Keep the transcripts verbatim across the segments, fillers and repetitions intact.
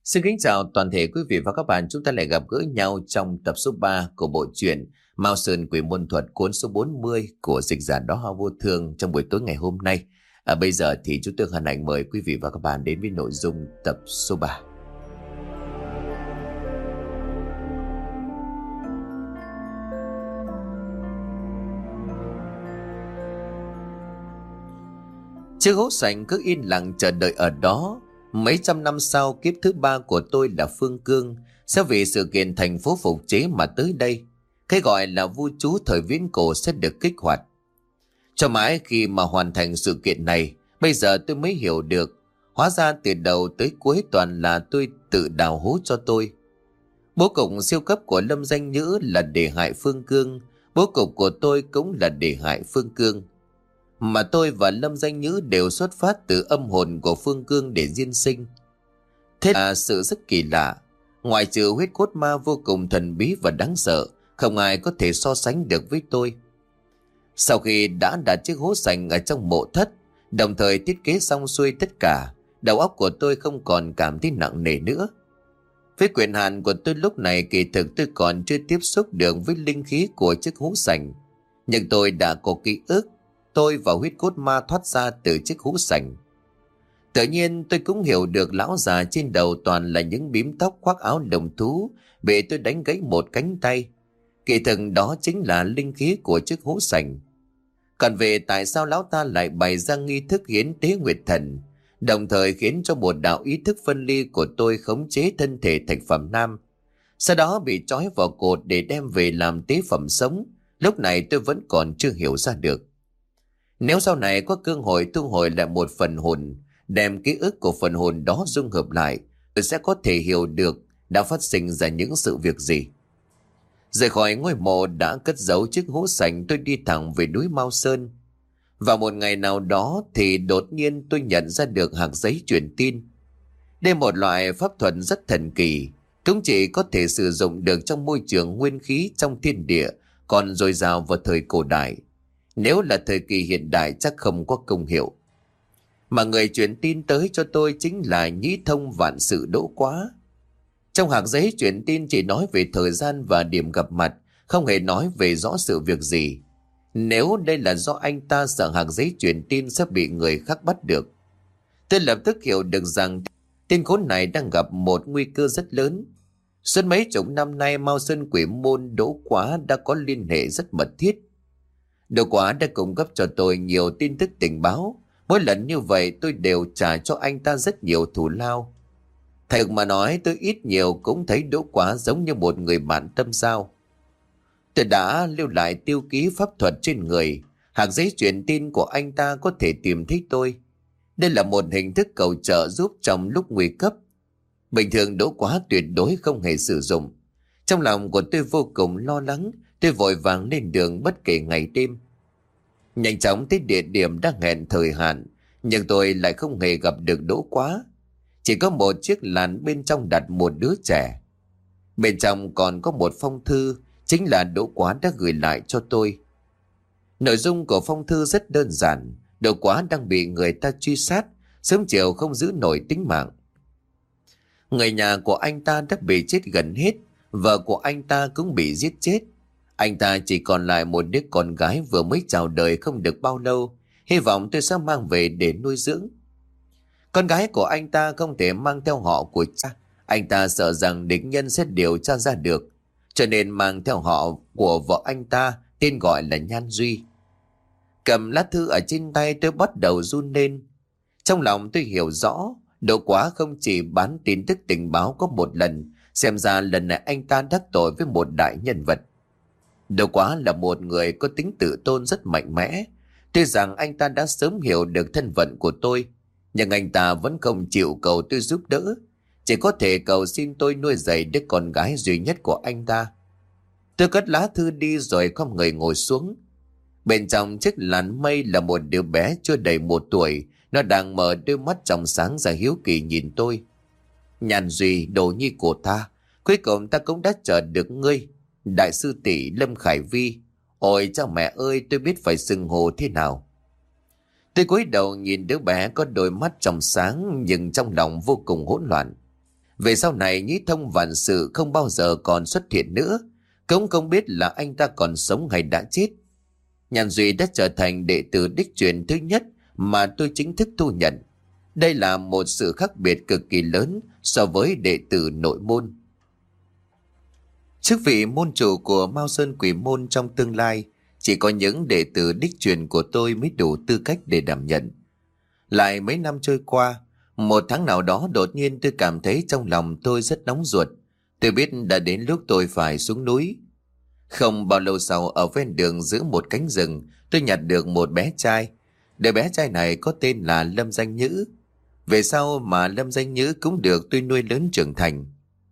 Xin kính chào toàn thể quý vị và các bạn. Chúng ta lại gặp gỡ nhau trong tập số ba của bộ truyện Mao Sơn Quỷ Môn Thuật, cuốn số bốn mươi của dịch giả Đó Hoa Vô Thương trong buổi tối ngày hôm nay. À, bây giờ thì chúng tôi hân hạnh mời quý vị và các bạn đến với nội dung tập số ba. Chiếc hố sành cứ yên lặng chờ đợi ở đó. Mấy trăm năm sau, kiếp thứ ba của tôi là Phương Cương sẽ vì sự kiện thành phố phục chế mà tới đây. Cái gọi là vua chú thời viễn cổ sẽ được kích hoạt. Cho mãi khi mà hoàn thành sự kiện này, bây giờ tôi mới hiểu được, hóa ra từ đầu tới cuối toàn là tôi tự đào hố cho tôi. Bố cục siêu cấp của Lâm Danh Nhữ là để hại Phương Cương, bố cục của tôi cũng là để hại Phương Cương. Mà tôi và Lâm Danh Nhữ đều xuất phát từ âm hồn của Phương Cương để diên sinh. Thế là sự rất kỳ lạ. Ngoài trừ huyết cốt ma vô cùng thần bí và đáng sợ, không ai có thể so sánh được với tôi. Sau khi đã đặt chiếc hố sành ở trong mộ thất, đồng thời thiết kế xong xuôi tất cả, đầu óc của tôi không còn cảm thấy nặng nề nữa. Với quyền hạn của tôi lúc này, kỳ thực tôi còn chưa tiếp xúc được với linh khí của chiếc hố sành. Nhưng tôi đã có ký ức tôi và huyết cốt ma thoát ra từ chiếc hũ sành. Tự nhiên tôi cũng hiểu được lão già trên đầu toàn là những bím tóc khoác áo đồng thú bị tôi đánh gãy một cánh tay. Kỳ thực đó chính là linh khí của chiếc hũ sành. Còn về tại sao lão ta lại bày ra nghi thức hiến tế nguyệt thần, đồng thời khiến cho một đạo ý thức phân ly của tôi khống chế thân thể Thạch Phẩm Nam, sau đó bị trói vào cột để đem về làm tế phẩm sống, lúc này tôi vẫn còn chưa hiểu ra được. Nếu sau này có cơ hội thu hồi lại một phần hồn, đem ký ức của phần hồn đó dung hợp lại, tôi sẽ có thể hiểu được đã phát sinh ra những sự việc gì. Rời khỏi ngôi mộ đã cất giấu chiếc hũ sành, tôi đi thẳng về núi Mao Sơn. Vào một ngày nào đó thì đột nhiên tôi nhận ra được hạt giấy truyền tin. Đây một loại pháp thuật rất thần kỳ, cũng chỉ có thể sử dụng được trong môi trường nguyên khí trong thiên địa còn dồi dào vào thời cổ đại. Nếu là thời kỳ hiện đại chắc không có công hiệu. Mà người truyền tin tới cho tôi chính là Nhĩ Thông Vạn Sự Đỗ Quá. Trong hạt giấy truyền tin chỉ nói về thời gian và điểm gặp mặt, không hề nói về rõ sự việc gì. Nếu đây là do anh ta sợ hạt giấy truyền tin sẽ bị người khác bắt được. Tôi lập tức hiểu được rằng tên khốn này đang gặp một nguy cơ rất lớn. Suốt mấy chục năm nay, Mao Sơn Quỷ Môn Đỗ Quá đã có liên hệ rất mật thiết. Đỗ Quá đã cung cấp cho tôi nhiều tin tức tình báo. Mỗi lần như vậy tôi đều trả cho anh ta rất nhiều thù lao. Thật mà nói, tôi ít nhiều cũng thấy Đỗ Quá giống như một người bạn tâm giao. Tôi đã lưu lại tiêu ký pháp thuật trên người. Hạt giấy truyền tin của anh ta có thể tìm thấy tôi. Đây là một hình thức cầu trợ giúp trong lúc nguy cấp. Bình thường Đỗ Quá tuyệt đối không hề sử dụng. Trong lòng của tôi vô cùng lo lắng, tôi vội vàng lên đường bất kể ngày đêm. Nhanh chóng tới địa điểm đã hẹn thời hạn, nhưng tôi lại không hề gặp được Đỗ Quá. Chỉ có một chiếc làn bên trong đặt một đứa trẻ. Bên trong còn có một phong thư, chính là Đỗ Quá đã gửi lại cho tôi. Nội dung của phong thư rất đơn giản. Đỗ Quá đang bị người ta truy sát, sớm chiều không giữ nổi tính mạng. Người nhà của anh ta đã bị chết gần hết, vợ của anh ta cũng bị giết chết. Anh ta chỉ còn lại một đứa con gái vừa mới chào đời không được bao lâu, hy vọng tôi sẽ mang về để nuôi dưỡng. Con gái của anh ta không thể mang theo họ của cha, anh ta sợ rằng địch nhân sẽ điều tra ra được, cho nên mang theo họ của vợ anh ta, tên gọi là Nhan Duy. Cầm lá thư ở trên tay, tôi bắt đầu run lên. Trong lòng tôi hiểu rõ, Đỗ Quá không chỉ bán tin tức tình báo có một lần, xem ra lần này anh ta đắc tội với một đại nhân vật. Đỗ Quá là một người có tính tự tôn rất mạnh mẽ. Tuy rằng anh ta đã sớm hiểu được thân phận của tôi, nhưng anh ta vẫn không chịu cầu tôi giúp đỡ, chỉ có thể cầu xin tôi nuôi dạy đứa con gái duy nhất của anh ta. Tôi cất lá thư đi rồi không người ngồi xuống. Bên trong chiếc làn mây là một đứa bé chưa đầy một tuổi. Nó đang mở đôi mắt trong sáng ra hiếu kỳ nhìn tôi. Nhan Duy, đồ nhi của ta, cuối cùng ta cũng đã chờ được ngươi. Đại sư tỷ Lâm Khải Vi. Ôi cha mẹ ơi, tôi biết phải xưng hô thế nào. Tôi cúi đầu nhìn đứa bé có đôi mắt trong sáng nhưng trong lòng vô cùng hỗn loạn. Về sau này Nhĩ Thông vạn sự không bao giờ còn xuất hiện nữa. Cũng không biết là anh ta còn sống hay đã chết. Nhan Duy đã trở thành đệ tử đích truyền thứ nhất mà tôi chính thức thu nhận. Đây là một sự khác biệt cực kỳ lớn so với đệ tử nội môn. Chức vị môn chủ của Mao Sơn Quỷ Môn trong tương lai, chỉ có những đệ tử đích truyền của tôi mới đủ tư cách để đảm nhận. Lại mấy năm trôi qua, một tháng nào đó đột nhiên tôi cảm thấy trong lòng tôi rất nóng ruột. Tôi biết đã đến lúc tôi phải xuống núi. Không bao lâu sau, ở ven đường giữa một cánh rừng, tôi nhặt được một bé trai. Đứa bé trai này có tên là Lâm Danh Nhữ. Về sau mà Lâm Danh Nhữ cũng được tôi nuôi lớn trưởng thành.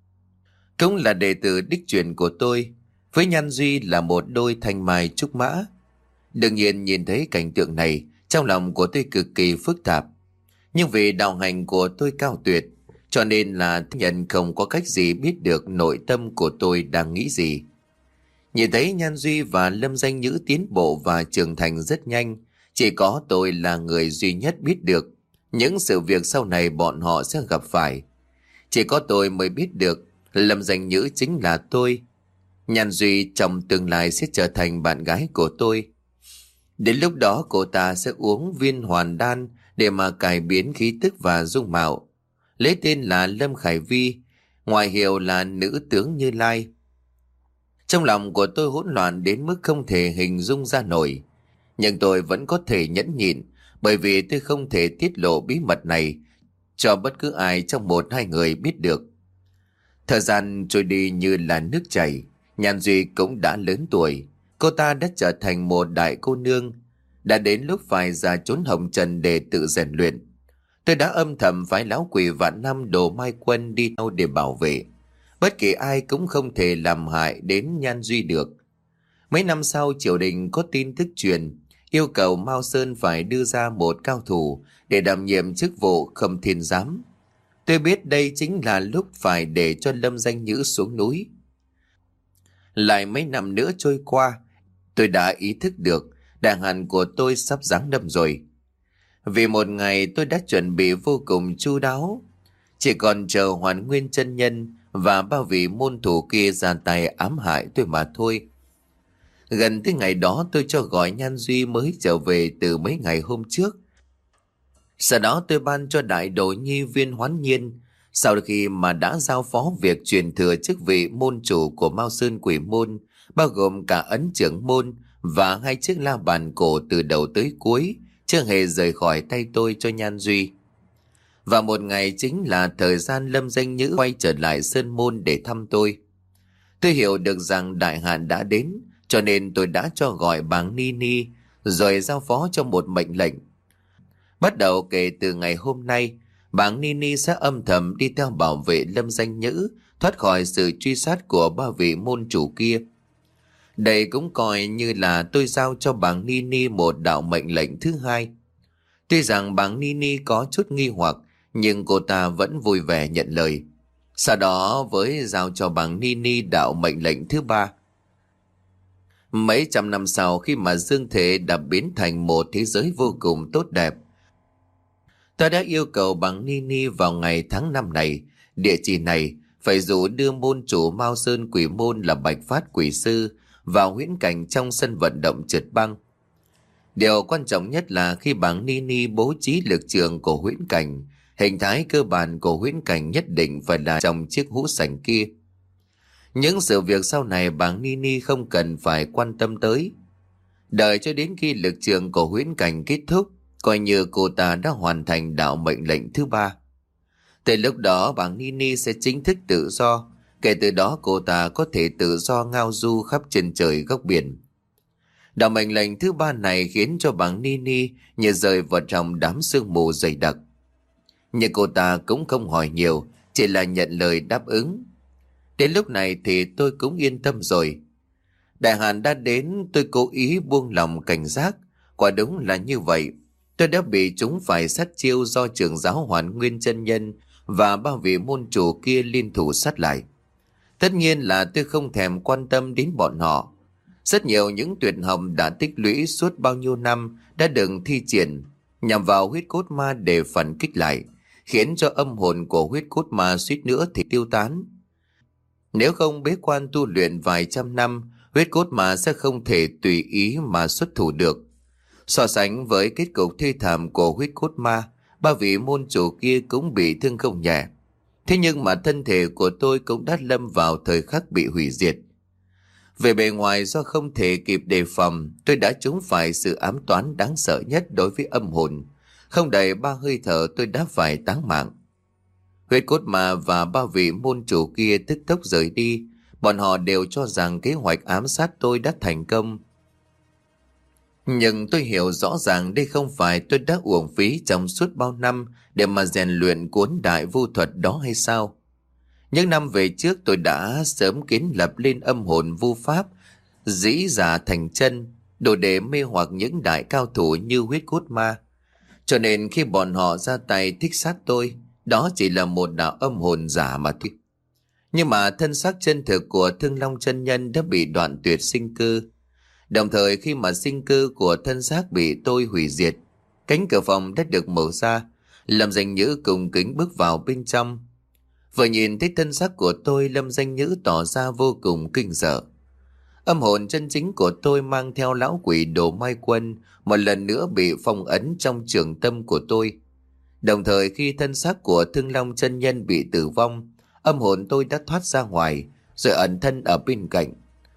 Cũng là đệ tử đích truyền của tôi, với Nhan Duy là một đôi thanh mai trúc mã. Đương nhiên nhìn thấy cảnh tượng này, trong lòng của tôi cực kỳ phức tạp. Nhưng vì đạo hành của tôi cao tuyệt, cho nên là nhận không có cách gì biết được nội tâm của tôi đang nghĩ gì. Nhìn thấy Nhan Duy và Lâm Danh Nhữ tiến bộ và trưởng thành rất nhanh, chỉ có tôi là người duy nhất biết được những sự việc sau này bọn họ sẽ gặp phải. Chỉ có tôi mới biết được Lâm Danh Nhữ chính là tôi. Nhan Duy trong tương lai sẽ trở thành bạn gái của tôi. Đến lúc đó cô ta sẽ uống viên hoàn đan để mà cải biến khí tức và dung mạo. Lấy tên là Lâm Khải Vi, ngoại hiệu là nữ tướng Như Lai. Trong lòng của tôi hỗn loạn đến mức không thể hình dung ra nổi. Nhưng tôi vẫn có thể nhẫn nhịn, bởi vì tôi không thể tiết lộ bí mật này cho bất cứ ai trong một hai người biết được. Thời gian trôi đi như là nước chảy. Nhan Duy cũng đã lớn tuổi. Cô ta đã trở thành một đại cô nương. Đã đến lúc phải ra trốn hồng trần để tự rèn luyện. Tôi đã âm thầm phái lão quỷ vạn năm đồ mai quân đi đâu để bảo vệ. Bất kỳ ai cũng không thể làm hại đến Nhan Duy được. Mấy năm sau, triều đình có tin tức truyền yêu cầu Mao Sơn phải đưa ra một cao thủ để đảm nhiệm chức vụ Khâm Thiên Giám. Tôi biết đây chính là lúc phải để cho Lâm Danh Nhữ xuống núi. Lại mấy năm nữa trôi qua, tôi đã ý thức được đại hạn của tôi sắp giáng lâm rồi. Vì một ngày tôi đã chuẩn bị vô cùng chu đáo, chỉ còn chờ Hoàn Nguyên chân nhân và bao vị môn thủ kia ra tay ám hại tôi mà thôi. Gần tới ngày đó, tôi cho gọi Nhan Duy mới trở về từ mấy ngày hôm trước. Sau đó tôi ban cho đại đồ nhi Viên Hoán Nhiên, sau khi mà đã giao phó việc truyền thừa chức vị môn chủ của Mao Sơn Quỷ Môn, bao gồm cả ấn trưởng môn và hai chiếc la bàn cổ từ đầu tới cuối, chưa hề rời khỏi tay tôi cho Nhan Duy. Và một ngày chính là thời gian Lâm Danh Nhữ quay trở lại Sơn Môn để thăm tôi. Tôi hiểu được rằng đại hạn đã đến, cho nên tôi đã cho gọi bàng Ni Ni, rồi giao phó cho một mệnh lệnh. Bắt đầu kể từ ngày hôm nay, bàng Ni Ni sẽ âm thầm đi theo bảo vệ Lâm Danh Nhữ, thoát khỏi sự truy sát của ba vị môn chủ kia. Đây cũng coi như là tôi giao cho bàng Ni Ni một đạo mệnh lệnh thứ hai. Tuy rằng bàng Ni Ni có chút nghi hoặc, nhưng cô ta vẫn vui vẻ nhận lời. Sau đó với giao cho bàng Ni Ni đạo mệnh lệnh thứ ba. Mấy trăm năm sau, khi mà dương thể đã biến thành một thế giới vô cùng tốt đẹp, tôi đã yêu cầu bàng Ni Ni vào ngày tháng năm này, địa chỉ này, phải rủ đưa môn chủ Mao Sơn Quỷ Môn là Bạch Phát Quỷ Sư vào huyễn cảnh trong sân vận động trượt băng. Điều quan trọng nhất là khi bàng Ni Ni bố trí lực trường của huyễn cảnh, hình thái cơ bản của huyễn cảnh nhất định phải là trong chiếc hũ sành kia. Những sự việc sau này bàng Ni Ni không cần phải quan tâm tới. Đợi cho đến khi lực trường của huyễn cảnh kết thúc, coi như cô ta đã hoàn thành đạo mệnh lệnh thứ ba. Từ lúc đó bàng Ni Ni sẽ chính thức tự do. Kể từ đó cô ta có thể tự do ngao du khắp chân trời góc biển. Đạo mệnh lệnh thứ ba này khiến cho bàng Ni Ni như rơi vào trong đám sương mù dày đặc. Nhưng cô ta cũng không hỏi nhiều, chỉ là nhận lời đáp ứng. Đến lúc này thì tôi cũng yên tâm rồi. Đại hạn đã đến, tôi cố ý buông lòng cảnh giác. Quả đúng là như vậy. Tôi đã bị chúng phải sát chiêu do trưởng giáo Hoàn Nguyên chân nhân và ba vị môn chủ kia liên thủ sát lại. Tất nhiên là tôi không thèm quan tâm đến bọn họ. Rất nhiều những tuyệt học đã tích lũy suốt bao nhiêu năm đã được thi triển nhằm vào huyết cốt ma để phản kích lại, khiến cho âm hồn của huyết cốt ma suýt nữa thì tiêu tán. Nếu không bế quan tu luyện vài trăm năm, huyết cốt ma sẽ không thể tùy ý mà xuất thủ được. So sánh với kết cục thê thảm của huyết cốt ma, ba vị môn chủ kia cũng bị thương không nhẹ. Thế nhưng mà thân thể của tôi cũng đã lâm vào thời khắc bị hủy diệt. Về bề ngoài do không thể kịp đề phòng, tôi đã trúng phải sự ám toán đáng sợ nhất đối với âm hồn. Không đầy ba hơi thở tôi đã phải táng mạng. Huyết cốt ma và ba vị môn chủ kia tức tốc rời đi. Bọn họ đều cho rằng kế hoạch ám sát tôi đã thành công. Nhưng tôi hiểu rõ ràng đây không phải tôi đã uổng phí trong suốt bao năm để mà rèn luyện cuốn đại vu thuật đó hay sao? Những năm về trước tôi đã sớm kiến lập lên âm hồn vu pháp, dĩ giả thành chân, đủ để mê hoặc những đại cao thủ như huyết cốt ma. Cho nên khi bọn họ ra tay thích sát tôi, đó chỉ là một đạo âm hồn giả mà thôi. Nhưng mà thân xác chân thực của Thương Long chân nhân đã bị đoạn tuyệt sinh cơ. Đồng thời khi mà sinh cơ của thân xác bị tôi hủy diệt, cánh cửa phòng đã được mở ra, Lâm Danh Nhữ cùng kính bước vào bên trong. Vừa nhìn thấy thân xác của tôi, Lâm Danh Nhữ tỏ ra vô cùng kinh sợ. Âm hồn chân chính của tôi mang theo lão quỷ Đồ Mai Quân một lần nữa bị phong ấn trong trường tâm của tôi. Đồng thời khi thân xác của Thương Long chân nhân bị tử vong, âm hồn tôi đã thoát ra ngoài rồi ẩn thân ở bên cạnh.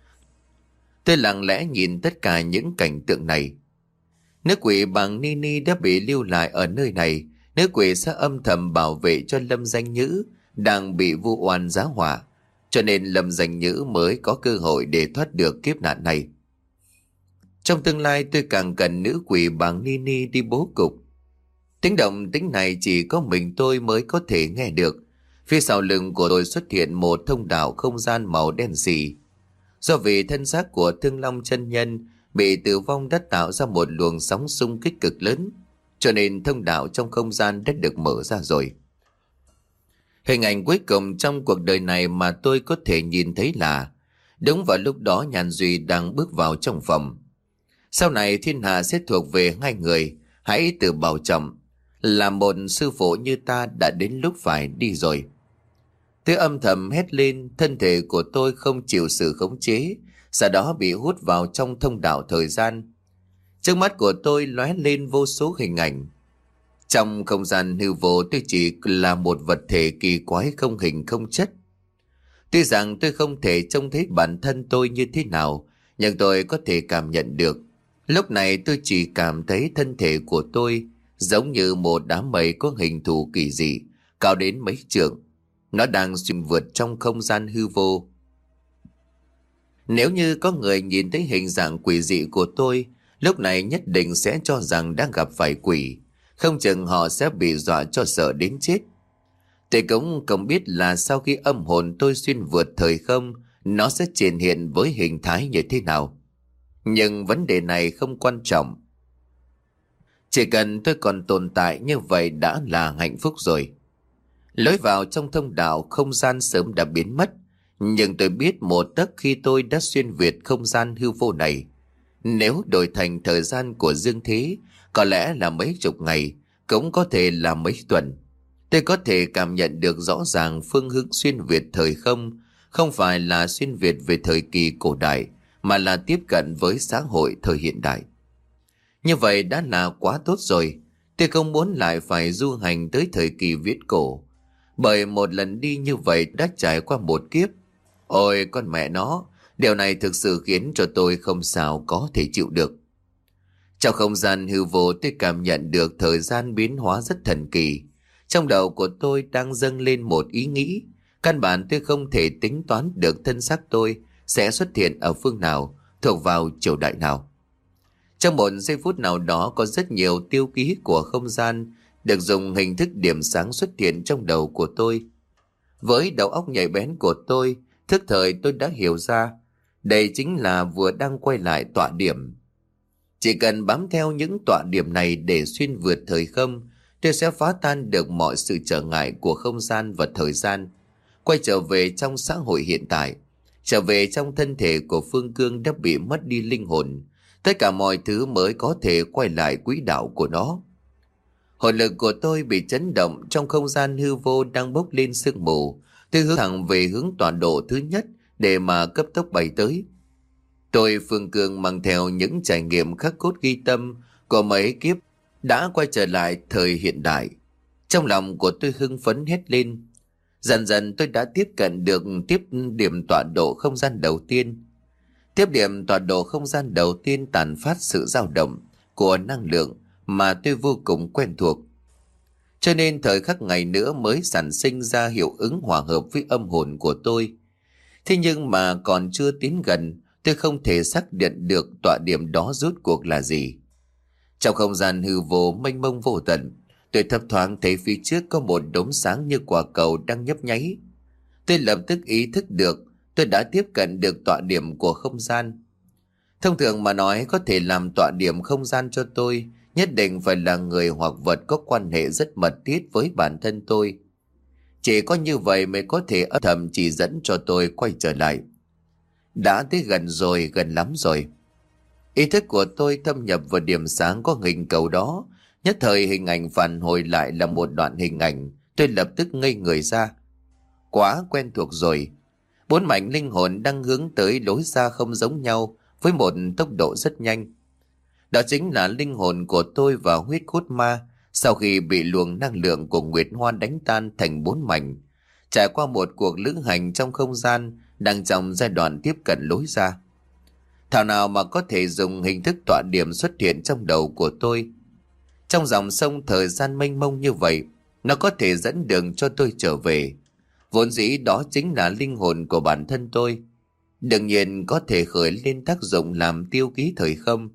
Tôi lặng lẽ nhìn tất cả những cảnh tượng này. Nữ quỷ bằng ni ni đã bị lưu lại ở nơi này. Nữ quỷ sẽ âm thầm bảo vệ cho Lâm Danh Nhữ đang bị vu oan giá họa, cho nên Lâm Danh Nhữ mới có cơ hội để thoát được kiếp nạn này. Trong tương lai tôi càng cần nữ quỷ bằng ni ni đi bố cục. Tiếng động tính này chỉ có mình tôi mới có thể nghe được. Phía sau lưng của tôi xuất hiện một thông đạo không gian màu đen xì. Do vì thân xác của Thương Long chân nhân bị tử vong đã tạo ra một luồng sóng xung kích cực lớn, cho nên thông đạo trong không gian đã được mở ra rồi. Hình ảnh cuối cùng trong cuộc đời này mà tôi có thể nhìn thấy là đúng vào lúc đó Nhàn Duy đang bước vào trong phòng. Sau này thiên hạ sẽ thuộc về hai người, hãy tự bảo trọng. Là một sư phụ như ta đã đến lúc phải đi rồi. Tôi âm thầm hét lên, thân thể của tôi không chịu sự khống chế, sau đó bị hút vào trong thông đạo thời gian. Trước mắt của tôi lóe lên vô số hình ảnh. Trong không gian hư vô tôi chỉ là một vật thể kỳ quái không hình không chất. Tuy rằng tôi không thể trông thấy bản thân tôi như thế nào, nhưng tôi có thể cảm nhận được. Lúc này tôi chỉ cảm thấy thân thể của tôi giống như một đám mây có hình thù kỳ dị, cao đến mấy trượng. Nó đang xuyên vượt trong không gian hư vô. Nếu như có người nhìn thấy hình dạng quỷ dị của tôi, lúc này nhất định sẽ cho rằng đang gặp phải quỷ. Không chừng họ sẽ bị dọa cho sợ đến chết. Tôi cũng không biết là sau khi âm hồn tôi xuyên vượt thời không, nó sẽ triển hiện với hình thái như thế nào. Nhưng vấn đề này không quan trọng. Chỉ cần tôi còn tồn tại như vậy đã là hạnh phúc rồi. Lối vào trong thông đạo không gian sớm đã biến mất, nhưng tôi biết một tấc khi tôi đã xuyên việt không gian hư vô này. Nếu đổi thành thời gian của dương thế, có lẽ là mấy chục ngày, cũng có thể là mấy tuần. Tôi có thể cảm nhận được rõ ràng phương hướng xuyên việt thời không, không phải là xuyên việt về thời kỳ cổ đại, mà là tiếp cận với xã hội thời hiện đại. Như vậy đã là quá tốt rồi. Tôi không muốn lại phải du hành tới thời kỳ viễn cổ, bởi một lần đi như vậy đã trải qua một kiếp. Ôi con mẹ nó, điều này thực sự khiến cho tôi không sao có thể chịu được. Trong không gian hư vô tôi cảm nhận được thời gian biến hóa rất thần kỳ. Trong đầu của tôi đang dâng lên một ý nghĩ. Căn bản tôi không thể tính toán được thân xác tôi sẽ xuất hiện ở phương nào, thuộc vào triều đại nào. Trong một giây phút nào đó có rất nhiều tiêu ký của không gian được dùng hình thức điểm sáng xuất hiện trong đầu của tôi. Với đầu óc nhạy bén của tôi, thức thời tôi đã hiểu ra đây chính là vừa đang quay lại tọa điểm. Chỉ cần bám theo những tọa điểm này để xuyên vượt thời không, tôi sẽ phá tan được mọi sự trở ngại của không gian và thời gian, quay trở về trong xã hội hiện tại, trở về trong thân thể của Phương Cương đã bị mất đi linh hồn. Tất cả mọi thứ mới có thể quay lại quỹ đạo của nó. Hồn lực của tôi bị chấn động trong không gian hư vô đang bốc lên sương mù. Tôi hướng thẳng về hướng tọa độ thứ nhất để mà cấp tốc bay tới. Tôi Phương Cương mang theo những trải nghiệm khắc cốt ghi tâm của mấy kiếp đã quay trở lại thời hiện đại. Trong lòng của tôi hưng phấn hét lên. Dần dần tôi đã tiếp cận được tiếp điểm tọa độ không gian đầu tiên. Tiếp điểm tọa độ không gian đầu tiên tàn phát sự dao động của năng lượng mà tôi vô cùng quen thuộc. Cho nên thời khắc ngày nữa mới sản sinh ra hiệu ứng hòa hợp với âm hồn của tôi. Thế nhưng mà còn chưa tiến gần, tôi không thể xác định được tọa điểm đó rốt cuộc là gì. Trong không gian hư vô mênh mông vô tận, tôi thấp thoáng thấy phía trước có một đốm sáng như quả cầu đang nhấp nháy. Tôi lập tức ý thức được tôi đã tiếp cận được tọa điểm của không gian. Thông thường mà nói, có thể làm tọa điểm không gian cho tôi nhất định phải là người hoặc vật có quan hệ rất mật thiết với bản thân tôi. Chỉ có như vậy mới có thể âm thầm chỉ dẫn cho tôi quay trở lại. Đã tới gần rồi, gần lắm rồi. Ý thức của tôi thâm nhập vào điểm sáng có hình cầu đó. Nhất thời hình ảnh phản hồi lại là một đoạn hình ảnh. Tôi lập tức ngây người ra. Quá quen thuộc rồi. Bốn mảnh linh hồn đang hướng tới lối ra không giống nhau, với một tốc độ rất nhanh. Đó chính là linh hồn của tôi và huyết cốt ma sau khi bị luồng năng lượng của Nguyệt Hoa đánh tan thành bốn mảnh, trải qua một cuộc lữ hành trong không gian đang trong giai đoạn tiếp cận lối ra. Thảo nào mà có thể dùng hình thức tọa điểm xuất hiện trong đầu của tôi. Trong dòng sông thời gian mênh mông như vậy, nó có thể dẫn đường cho tôi trở về. Vốn dĩ đó chính là linh hồn của bản thân tôi. Đương nhiên có thể khởi lên tác dụng làm tiêu ký thời không.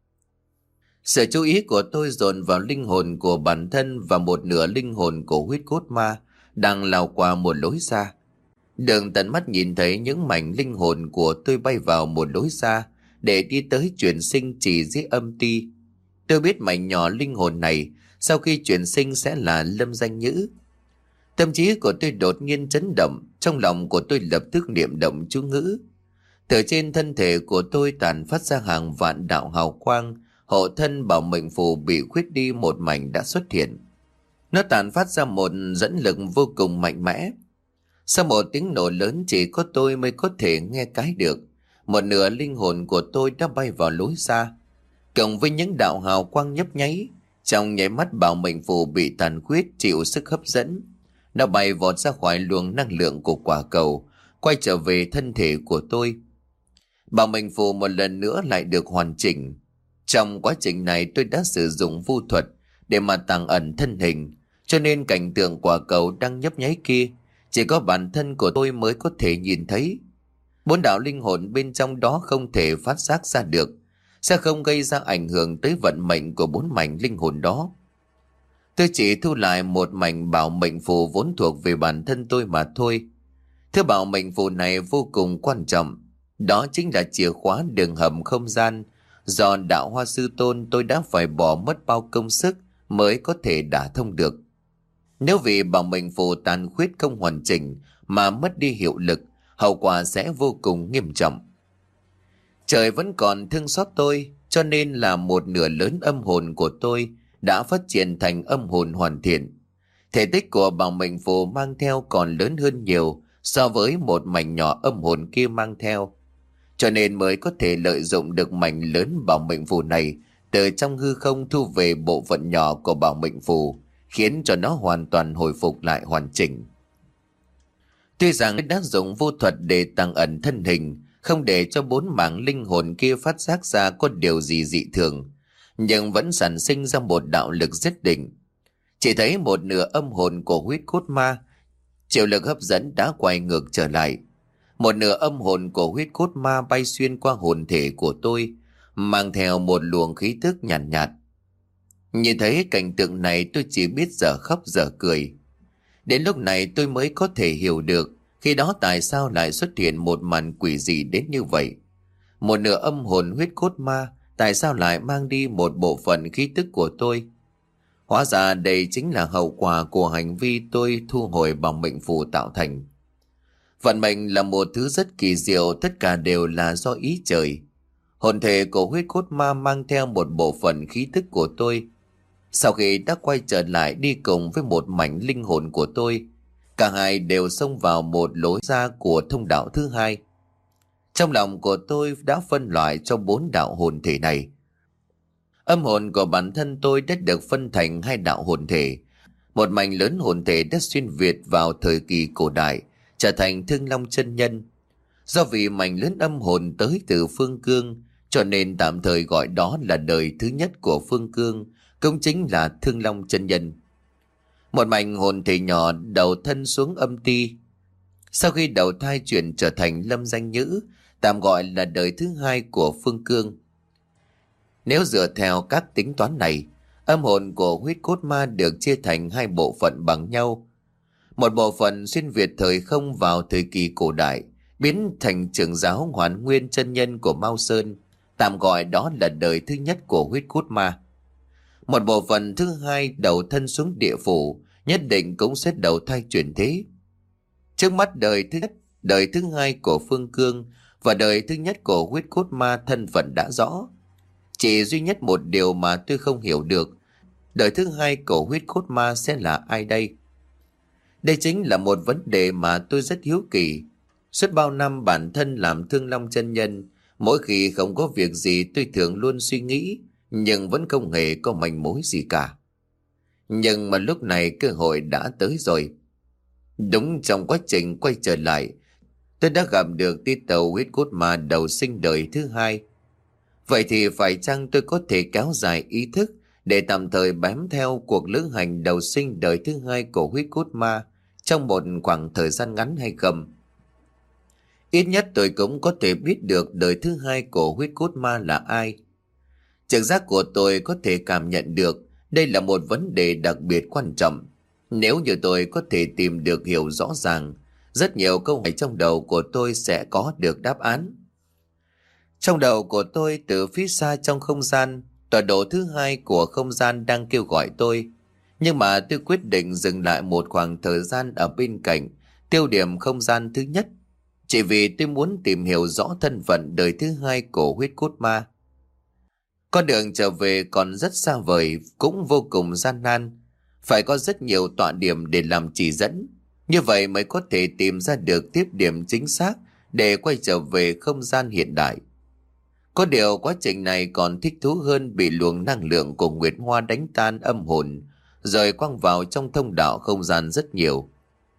Sự chú ý của tôi dồn vào linh hồn của bản thân và một nửa linh hồn của huyết cốt ma đang lao qua một lối ra. Đường tận mắt nhìn thấy những mảnh linh hồn của tôi bay vào một lối ra để đi tới chuyển sinh chỉ dưới âm ti. Tôi biết mảnh nhỏ linh hồn này sau khi chuyển sinh sẽ là Lâm Danh Nhữ. Tâm trí của tôi đột nhiên chấn động, trong lòng của tôi lập tức niệm động chú ngữ. Từ trên thân thể của tôi tàn phát ra hàng vạn đạo hào quang, hộ thân bảo mệnh phù bị khuyết đi một mảnh đã xuất hiện. Nó tàn phát ra một dẫn lực vô cùng mạnh mẽ. Sau một tiếng nổ lớn chỉ có tôi mới có thể nghe cái được. Một nửa linh hồn của tôi đã bay vào lối ra. Cộng với những đạo hào quang nhấp nháy, trong nháy mắt bảo mệnh phù bị tàn khuyết chịu sức hấp dẫn. Nó bay vọt ra khỏi luồng năng lượng của quả cầu, quay trở về thân thể của tôi. Bảo mệnh phù một lần nữa lại được hoàn chỉnh. Trong quá trình này tôi đã sử dụng vu thuật để mà tàng ẩn thân hình, cho nên cảnh tượng quả cầu đang nhấp nháy kia chỉ có bản thân của tôi mới có thể nhìn thấy. Bốn đạo linh hồn bên trong đó không thể phát giác ra được, sẽ không gây ra ảnh hưởng tới vận mệnh của bốn mảnh linh hồn đó. Tôi chỉ thu lại một mảnh bảo mệnh phù vốn thuộc về bản thân tôi mà thôi. Thứ bảo mệnh phù này vô cùng quan trọng. Đó chính là chìa khóa đường hầm không gian do đạo Hoa Sư Tôn tôi đã phải bỏ mất bao công sức mới có thể đả thông được. Nếu vì bảo mệnh phù tàn khuyết không hoàn chỉnh mà mất đi hiệu lực, hậu quả sẽ vô cùng nghiêm trọng. Trời vẫn còn thương xót tôi, cho nên là một nửa lớn âm hồn của tôi đã phát triển thành âm hồn hoàn thiện. Thể tích của bảo mệnh phù mang theo còn lớn hơn nhiều so với một mảnh nhỏ âm hồn kia mang theo. Cho nên mới có thể lợi dụng được mảnh lớn bảo mệnh phù này từ trong hư không thu về bộ phận nhỏ của bảo mệnh phù, khiến cho nó hoàn toàn hồi phục lại hoàn chỉnh. Tuy rằng đã dùng vô thuật để tàng ẩn thân hình, không để cho bốn mảng linh hồn kia phát giác ra có điều gì dị thường, nhưng vẫn sản sinh ra một đạo lực rất định. Chỉ thấy một nửa âm hồn của huyết cốt ma chịu lực hấp dẫn đã quay ngược trở lại. Một nửa âm hồn của huyết cốt ma bay xuyên qua hồn thể của tôi, mang theo một luồng khí tức nhàn nhạt, nhạt. Nhìn thấy cảnh tượng này tôi chỉ biết dở khóc dở cười. Đến lúc này tôi mới có thể hiểu được khi đó tại sao lại xuất hiện một màn quỷ dị đến như vậy. Một nửa âm hồn huyết cốt ma tại sao lại mang đi một bộ phận khí tức của tôi. Hóa ra đây chính là hậu quả của hành vi tôi thu hồi bảo mệnh phù tạo thành. Vận mệnh là một thứ rất kỳ diệu, tất cả đều là do ý trời. Hồn thể của huyết cốt ma mang theo một bộ phận khí tức của tôi. Sau khi đã quay trở lại đi cùng với một mảnh linh hồn của tôi, cả hai đều xông vào một lối ra của thông đạo thứ hai. Trong lòng của tôi đã phân loại cho bốn đạo hồn thể này. Âm hồn của bản thân tôi đã được phân thành hai đạo hồn thể. Một mảnh lớn hồn thể đã xuyên Việt vào thời kỳ cổ đại, trở thành Thương Long chân nhân. Do vì mảnh lớn âm hồn tới từ Phương Cương, cho nên tạm thời gọi đó là đời thứ nhất của Phương Cương, cũng chính là Thương Long chân nhân. Một mảnh hồn thể nhỏ đầu thân xuống âm ti. Sau khi đầu thai chuyển trở thành Lâm Danh Nhữ, tạm gọi là đời thứ hai của Phương Cương. Nếu dựa theo các tính toán này, âm hồn của huyết cốt ma được chia thành hai bộ phận bằng nhau. Một bộ phận xuyên Việt thời không vào thời kỳ cổ đại, biến thành trưởng giáo Hoàn Nguyên chân nhân của Mao Sơn, tạm gọi đó là đời thứ nhất của huyết cốt ma. Một bộ phận thứ hai đầu thân xuống địa phủ, nhất định cũng sẽ đầu thai chuyển thế. Trước mắt đời thứ nhất, đời thứ hai của Phương Cương và đời thứ nhất của huyết cốt ma thân phận đã rõ. Chỉ duy nhất một điều mà tôi không hiểu được, đời thứ hai của huyết cốt ma sẽ là ai đây? Đây chính là một vấn đề mà tôi rất hiếu kỳ. Suốt bao năm bản thân làm Thương Long chân nhân, mỗi khi không có việc gì tôi thường luôn suy nghĩ, nhưng vẫn không hề có manh mối gì cả. Nhưng mà lúc này cơ hội đã tới rồi. Đúng trong quá trình quay trở lại, tôi đã gặp được tí tàu huyết cốt ma đầu sinh đời thứ hai. Vậy thì phải chăng tôi có thể kéo dài ý thức để tạm thời bám theo cuộc lữ hành đầu sinh đời thứ hai của huyết cốt ma trong một khoảng thời gian ngắn hay không? Ít nhất tôi cũng có thể biết được đời thứ hai của huyết cốt ma là ai. Trực giác của tôi có thể cảm nhận được đây là một vấn đề đặc biệt quan trọng. Nếu như tôi có thể tìm được hiểu rõ ràng, rất nhiều câu hỏi trong đầu của tôi sẽ có được đáp án. Trong đầu của tôi, từ phía xa trong không gian, tọa độ thứ hai của không gian đang kêu gọi tôi. Nhưng mà tôi quyết định dừng lại một khoảng thời gian ở bên cạnh tiêu điểm không gian thứ nhất, chỉ vì tôi muốn tìm hiểu rõ thân phận đời thứ hai của huyết cốt ma. Con đường trở về còn rất xa vời, cũng vô cùng gian nan. Phải có rất nhiều tọa điểm để làm chỉ dẫn. Như vậy mới có thể tìm ra được tiếp điểm chính xác để quay trở về không gian hiện đại. Có điều quá trình này còn thích thú hơn bị luồng năng lượng của Nguyệt Hoa đánh tan âm hồn, rồi quăng vào trong thông đạo không gian rất nhiều.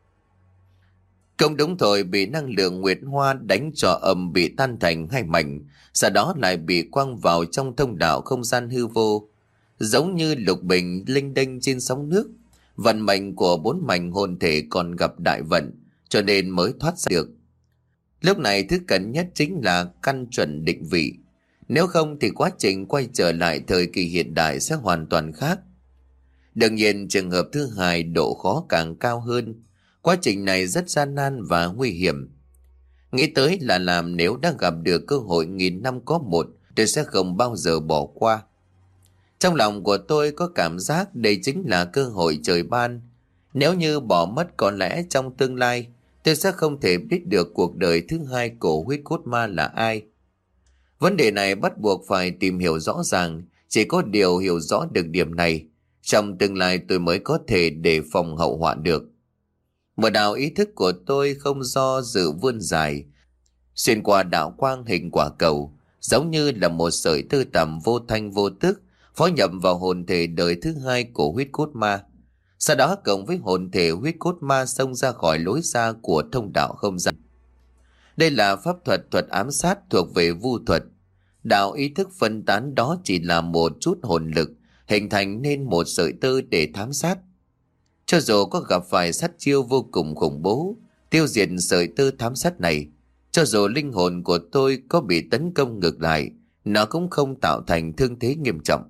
Công đúng thôi, bị năng lượng Nguyệt Hoa đánh cho âm bị tan thành hai mảnh, sau đó lại bị quăng vào trong thông đạo không gian hư vô. Giống như lục bình linh đênh trên sóng nước, vận mệnh của bốn mảnh hồn thể còn gặp đại vận, cho nên mới thoát ra được. Lúc này thứ cần nhất chính là căn chuẩn định vị. Nếu không thì quá trình quay trở lại thời kỳ hiện đại sẽ hoàn toàn khác. Đương nhiên trường hợp thứ hai độ khó càng cao hơn. Quá trình này rất gian nan và nguy hiểm. Nghĩ tới là làm nếu đã gặp được cơ hội nghìn năm có một, tôi sẽ không bao giờ bỏ qua. Trong lòng của tôi có cảm giác đây chính là cơ hội trời ban. Nếu như bỏ mất có lẽ trong tương lai, tôi sẽ không thể biết được cuộc đời thứ hai của huyết cốt ma là ai. Vấn đề này bắt buộc phải tìm hiểu rõ ràng, chỉ có điều hiểu rõ được điểm này, trong tương lai tôi mới có thể đề phòng hậu họa được. Một đạo ý thức của tôi không do dự vươn dài, xuyên qua đạo quang hình quả cầu, giống như là một sợi tơ tằm vô thanh vô tức, phó nhập vào hồn thể đời thứ hai của huyết cốt ma. Sau đó cộng với hồn thể huyết cốt ma xông ra khỏi lối ra của thông đạo không gian. Đây là pháp thuật thuật ám sát thuộc về vu thuật. Đạo ý thức phân tán đó chỉ là một chút hồn lực, hình thành nên một sợi tơ để thám sát. Cho dù có gặp phải sát chiêu vô cùng khủng bố, tiêu diệt sợi tơ thám sát này, cho dù linh hồn của tôi có bị tấn công ngược lại, nó cũng không tạo thành thương thế nghiêm trọng.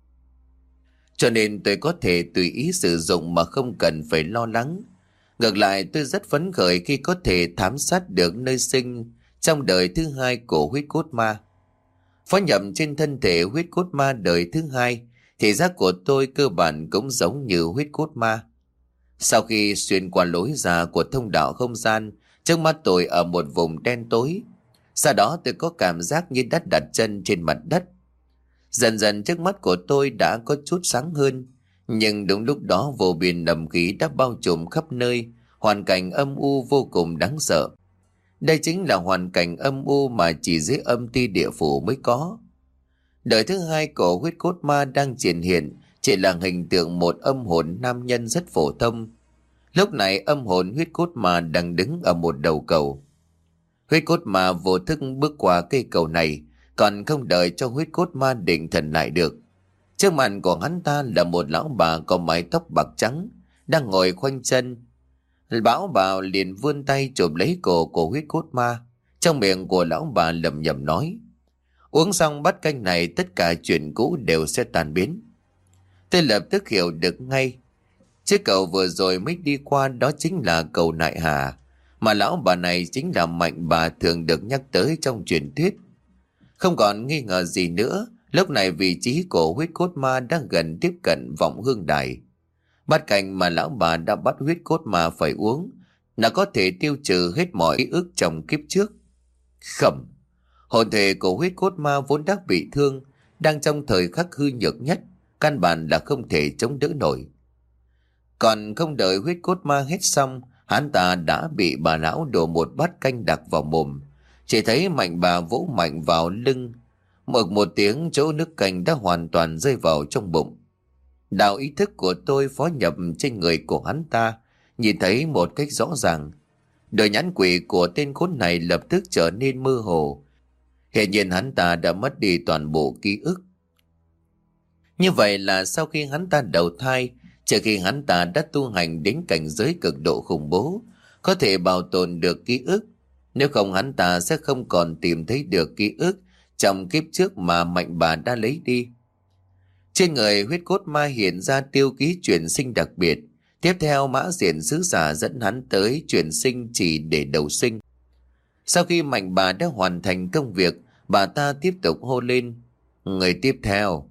Cho nên tôi có thể tùy ý sử dụng mà không cần phải lo lắng. Ngược lại tôi rất phấn khởi khi có thể thám sát được nơi sinh trong đời thứ hai của huyết cốt ma. Phó nhập trên thân thể huyết cốt ma đời thứ hai, thị giác của tôi cơ bản cũng giống như huyết cốt ma. Sau khi xuyên qua lối ra của thông đạo không gian, trước mắt tôi ở một vùng đen tối. Sau đó tôi có cảm giác như đã đặt chân trên mặt đất. Dần dần trước mắt của tôi đã có chút sáng hơn. Nhưng đúng lúc đó vô biên nầm khí đã bao trùm khắp nơi, hoàn cảnh âm u vô cùng đáng sợ. Đây chính là hoàn cảnh âm u mà chỉ dưới âm ti địa phủ mới có. Đời thứ hai của huyết cốt ma đang triển hiện chỉ là hình tượng một âm hồn nam nhân rất phổ thông. Lúc này âm hồn huyết cốt ma đang đứng ở một đầu cầu. Huyết cốt ma vô thức bước qua cây cầu này, còn không đợi cho huyết cốt ma định thần lại được. Trước mặt của hắn ta là một lão bà có mái tóc bạc trắng, đang ngồi khoanh chân. Lão bà liền vươn tay chụp lấy cổ của huyết cốt ma. Trong miệng của lão bà lẩm nhẩm nói: uống xong bát canh này, tất cả chuyện cũ đều sẽ tan biến. Tôi lập tức hiểu được ngay. Chiếc cầu vừa rồi mới đi qua đó chính là cầu Nại Hà, mà lão bà này chính là Mạnh bà thường được nhắc tới trong truyền thuyết. Không còn nghi ngờ gì nữa, lúc này vị trí của huyết cốt ma đang gần tiếp cận vọng hương đài. Bát canh mà lão bà đã bắt huyết cốt ma phải uống là có thể tiêu trừ hết mọi ký ức trong kiếp trước. Khẩm, hồn thể của huyết cốt ma vốn đã bị thương, đang trong thời khắc hư nhược nhất, căn bản là không thể chống đỡ nổi. Còn không đợi huyết cốt ma hết xong, hắn ta đã bị bà lão đổ một bát canh đặc vào mồm. Chỉ thấy Mạnh bà vỗ mạnh vào lưng, mực một tiếng, chỗ nước canh đã hoàn toàn rơi vào trong bụng. Đạo ý thức của tôi phó nhập trên người của hắn ta, nhìn thấy một cách rõ ràng. Đời nhãn quỷ của tên khốn này lập tức trở nên mơ hồ. Hiện nhiên hắn ta đã mất đi toàn bộ ký ức. Như vậy là sau khi hắn ta đầu thai, trước khi hắn ta đã tu hành đến cảnh giới cực độ khủng bố, có thể bảo tồn được ký ức. Nếu không hắn ta sẽ không còn tìm thấy được ký ức trong kiếp trước mà Mạnh bà đã lấy đi. Trên người huyết cốt ma hiện ra tiêu ký chuyển sinh đặc biệt. Tiếp theo Mã Diện sứ giả dẫn hắn tới chuyển sinh chỉ để đầu sinh. Sau khi Mạnh bà đã hoàn thành công việc, bà ta tiếp tục hô lên: người tiếp theo.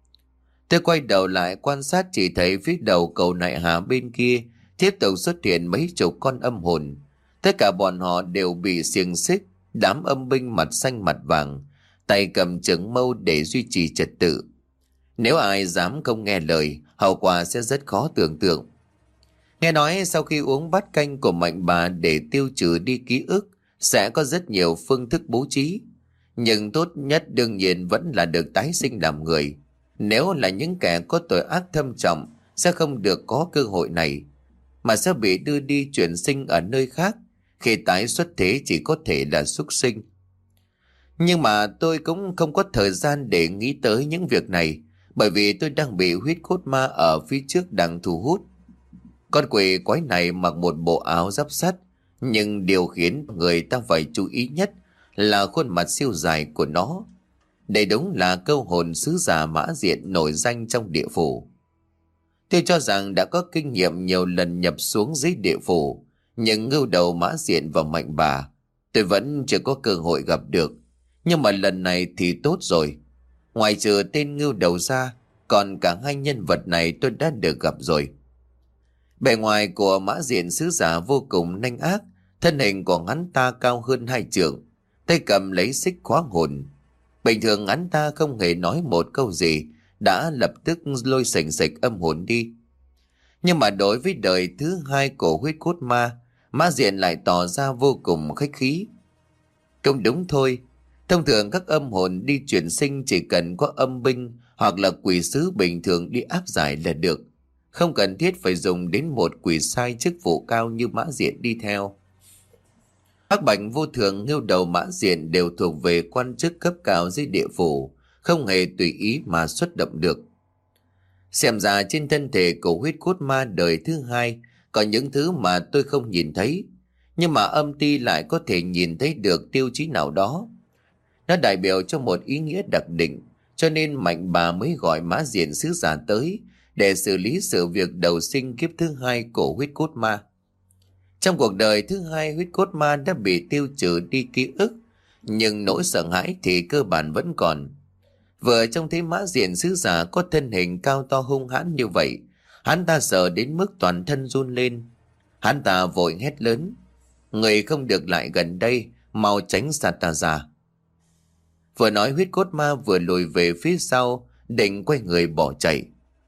Tôi quay đầu lại quan sát, chỉ thấy phía đầu cầu Nại Hà bên kia tiếp tục xuất hiện mấy chục con âm hồn. Tất cả bọn họ đều bị xiềng xích, đám âm binh mặt xanh mặt vàng, tay cầm trường mâu để duy trì trật tự. Nếu ai dám không nghe lời, hậu quả sẽ rất khó tưởng tượng. Nghe nói sau khi uống bát canh của Mạnh bà để tiêu trừ đi ký ức, sẽ có rất nhiều phương thức bố trí. Nhưng tốt nhất đương nhiên vẫn là được tái sinh làm người. Nếu là những kẻ có tội ác thâm trọng, sẽ không được có cơ hội này, mà sẽ bị đưa đi chuyển sinh ở nơi khác. Khi tái xuất thế chỉ có thể là súc sinh. Nhưng mà tôi cũng không có thời gian để nghĩ tới những việc này, bởi vì tôi đang bị huyết cốt ma ở phía trước đang thu hút. Con quỷ quái này mặc một bộ áo giáp sắt, nhưng điều khiến người ta phải chú ý nhất là khuôn mặt siêu dài của nó. Đây đúng là câu hồn sứ giả Mã Diện nổi danh trong địa phủ. Tôi cho rằng đã có kinh nghiệm nhiều lần nhập xuống dưới địa phủ, nhưng ngưu đầu Mã Diện và Mạnh bà tôi vẫn chưa có cơ hội gặp được. Nhưng mà lần này thì tốt rồi. Ngoài trừ tên ngưu đầu ra, còn cả hai nhân vật này tôi đã được gặp rồi. Bề ngoài của Mã Diện sứ giả vô cùng nhanh ác. Thân hình của hắn ta cao hơn hai trượng, tay cầm lấy xích khóa hồn. Bình thường hắn ta không hề nói một câu gì, đã lập tức lôi sành sạch âm hồn đi. Nhưng mà đối với đời thứ hai của huyết cốt ma, Mã Diện lại tỏ ra vô cùng khách khí. Cũng đúng thôi, thông thường các âm hồn đi chuyển sinh chỉ cần có âm binh hoặc là quỷ sứ bình thường đi áp giải là được, không cần thiết phải dùng đến một quỷ sai chức vụ cao như Mã Diện đi theo. Hắc Bạch Vô Thường, Ngưu Đầu, Mã Diện đều thuộc về quan chức cấp cao dưới địa phủ, không hề tùy ý mà xuất động được. Xem ra trên thân thể của huyết cốt ma đời thứ hai có những thứ mà tôi không nhìn thấy, nhưng mà âm ti lại có thể nhìn thấy được tiêu chí nào đó. Nó đại biểu cho một ý nghĩa đặc định, cho nên Mạnh bà mới gọi Mã Diện sứ giả tới để xử lý sự việc đầu sinh kiếp thứ hai của huyết cốt ma. Trong cuộc đời thứ hai, huyết cốt ma đã bị tiêu trừ đi ký ức, nhưng nỗi sợ hãi thì cơ bản vẫn còn. Vừa trông thấy Mã Diện sứ giả có thân hình cao to hung hãn như vậy, hắn ta sợ đến mức toàn thân run lên. Hắn ta vội hét lớn: người không được lại gần đây, mau tránh xa ta ra. Vừa nói huyết cốt ma vừa lùi về phía sau, định quay người bỏ chạy.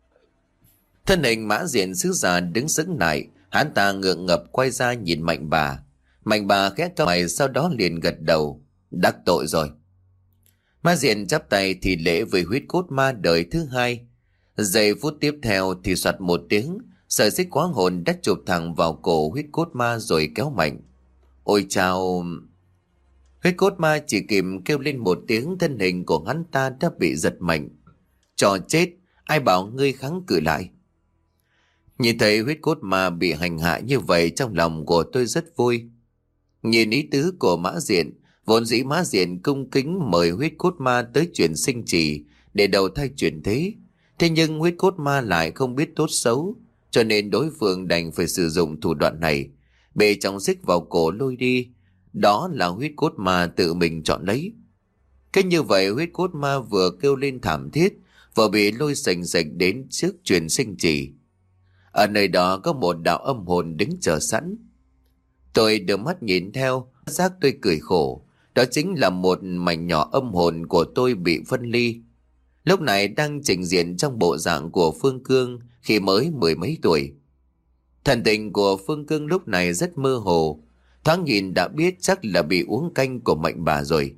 Thân hình Mã Diện sứ giả đứng sững lại, hắn ta ngượng ngập quay ra nhìn Mạnh Bà. Mạnh Bà khẽ cau mày, sau đó liền gật đầu. Đắc tội rồi. Mã Diện chắp tay thì lễ với huyết cốt ma đời thứ hai. Giây phút tiếp theo thì soạt một tiếng, sợi xích quáng hồn đã chụp thẳng vào cổ huyết cốt ma rồi kéo mạnh. Ôi chao! Huyết cốt ma chỉ kịp kêu lên một tiếng, thân hình của hắn ta đã bị giật mạnh. Trò chết, ai bảo ngươi kháng cự lại? Nhìn thấy huyết cốt ma bị hành hạ như vậy, trong lòng của tôi rất vui. Nhìn ý tứ của Mã Diện, vốn dĩ Mã Diện cung kính mời huyết cốt ma tới chuyển sinh trì để đầu thai chuyển thế. Thế nhưng huyết cốt ma lại không biết tốt xấu, cho nên đối phương đành phải sử dụng thủ đoạn này, bê trong xích vào cổ lôi đi. Đó là huyết cốt ma tự mình chọn lấy. Cái như vậy huyết cốt ma vừa kêu lên thảm thiết, vừa bị lôi sành sạch đến trước chuyển sinh trì. Ở nơi đó có một đạo âm hồn đứng chờ sẵn. Tôi đưa mắt nhìn theo, giác tôi cười khổ. Đó chính là một mảnh nhỏ âm hồn của tôi bị phân ly. Lúc này đang trình diện trong bộ dạng của Phương Cương khi mới mười mấy tuổi. Thần tình của Phương Cương lúc này rất mơ hồ, thoáng nhìn đã biết chắc là bị uống canh của Mạnh Bà rồi.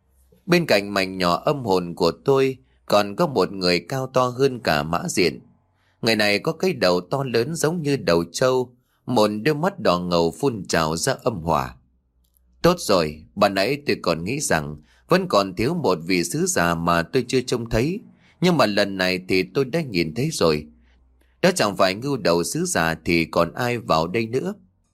Bên cạnh mảnh nhỏ âm hồn của tôi còn có một người cao to hơn cả Mã Diện. Người này có cái đầu to lớn giống như đầu trâu, một đôi mắt đỏ ngầu phun trào ra âm hỏa. Tốt rồi, ban nãy tôi còn nghĩ rằng vẫn còn thiếu một vị sứ giả mà tôi chưa trông thấy, nhưng mà lần này thì tôi đã nhìn thấy rồi. Đó chẳng phải Ngưu Đầu sứ giả thì còn ai vào đây nữa?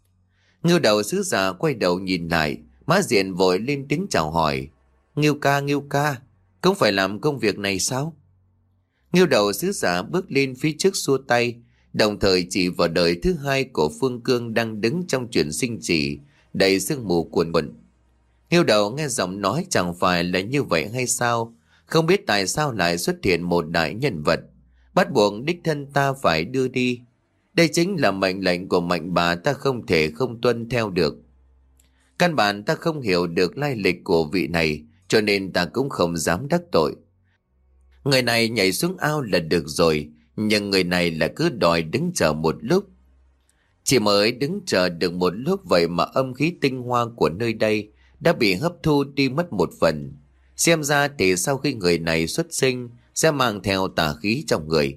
Ngưu Đầu sứ giả quay đầu nhìn lại, Mã Diện vội lên tiếng chào hỏi. Ngưu ca, Ngưu ca, cũng phải làm công việc này sao? Ngưu Đầu sứ giả bước lên phía trước xua tay, đồng thời chỉ vào đời thứ hai của Phương Cương đang đứng trong chuyển sinh trì đầy sương mù cuồn cuộn. Ngưu Đầu nghe giọng nói chẳng phải là như vậy hay sao? Không biết tại sao lại xuất hiện một đại nhân vật, bắt buộc đích thân ta phải đưa đi. Đây chính là mệnh lệnh của Mạnh Bà, ta không thể không tuân theo được. Căn bản ta không hiểu được lai lịch của vị này, cho nên ta cũng không dám đắc tội. Người này nhảy xuống ao là được rồi, nhưng người này là cứ đòi đứng chờ một lúc. Chỉ mới đứng chờ được một lúc vậy mà âm khí tinh hoa của nơi đây đã bị hấp thu đi mất một phần. Xem ra thì sau khi người này xuất sinh sẽ mang theo tà khí trong người.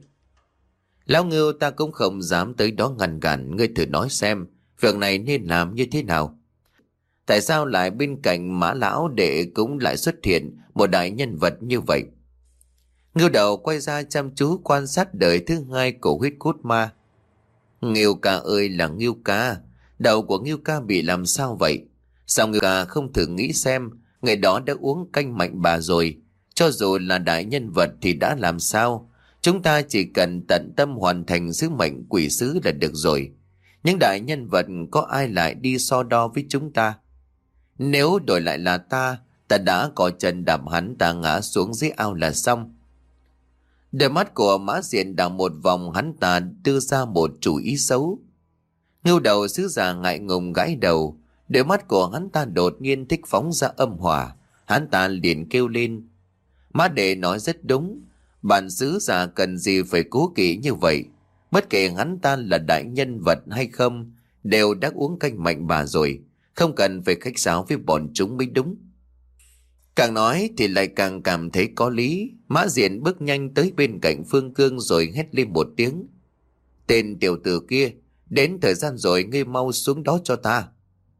Lão Ngưu, ta cũng không dám tới đó ngăn cản, ngươi thử nói xem việc này nên làm như thế nào. Tại sao lại bên cạnh Mã lão đệ cũng lại xuất hiện một đại nhân vật như vậy? Ngưu Đầu quay ra chăm chú quan sát đời thứ hai của huyết cốt ma. Ngưu ca ơi là Ngưu ca, đầu của Ngưu ca bị làm sao vậy? Sao Ngưu ca không thử nghĩ xem, người đó đã uống canh Mạnh Bà rồi. Cho dù là đại nhân vật thì đã làm sao? Chúng ta chỉ cần tận tâm hoàn thành sứ mệnh quỷ sứ là được rồi. Những đại nhân vật có ai lại đi so đo với chúng ta? Nếu đổi lại là ta, ta đã có chân đạp hắn ta ngã xuống dưới ao là xong. Đôi mắt của Mã Diện đảo một vòng, hắn ta đưa ra một chủ ý xấu. Ngưu Đầu sứ giả ngại ngùng gãi đầu. Đôi mắt của hắn ta đột nhiên thích phóng ra âm hỏa. Hắn ta liền kêu lên. Mã đệ nói rất đúng. Bản sứ giả cần gì phải cố kỵ như vậy? Bất kể hắn ta là đại nhân vật hay không, đều đã uống canh Mạnh Bà rồi, không cần phải khách sáo với bọn chúng mới đúng. Càng nói thì lại càng cảm thấy có lý. Mã Diện bước nhanh tới bên cạnh Phương Cương rồi hét lên một tiếng. Tên tiểu tử kia, đến thời gian rồi, ngươi mau xuống đó cho ta.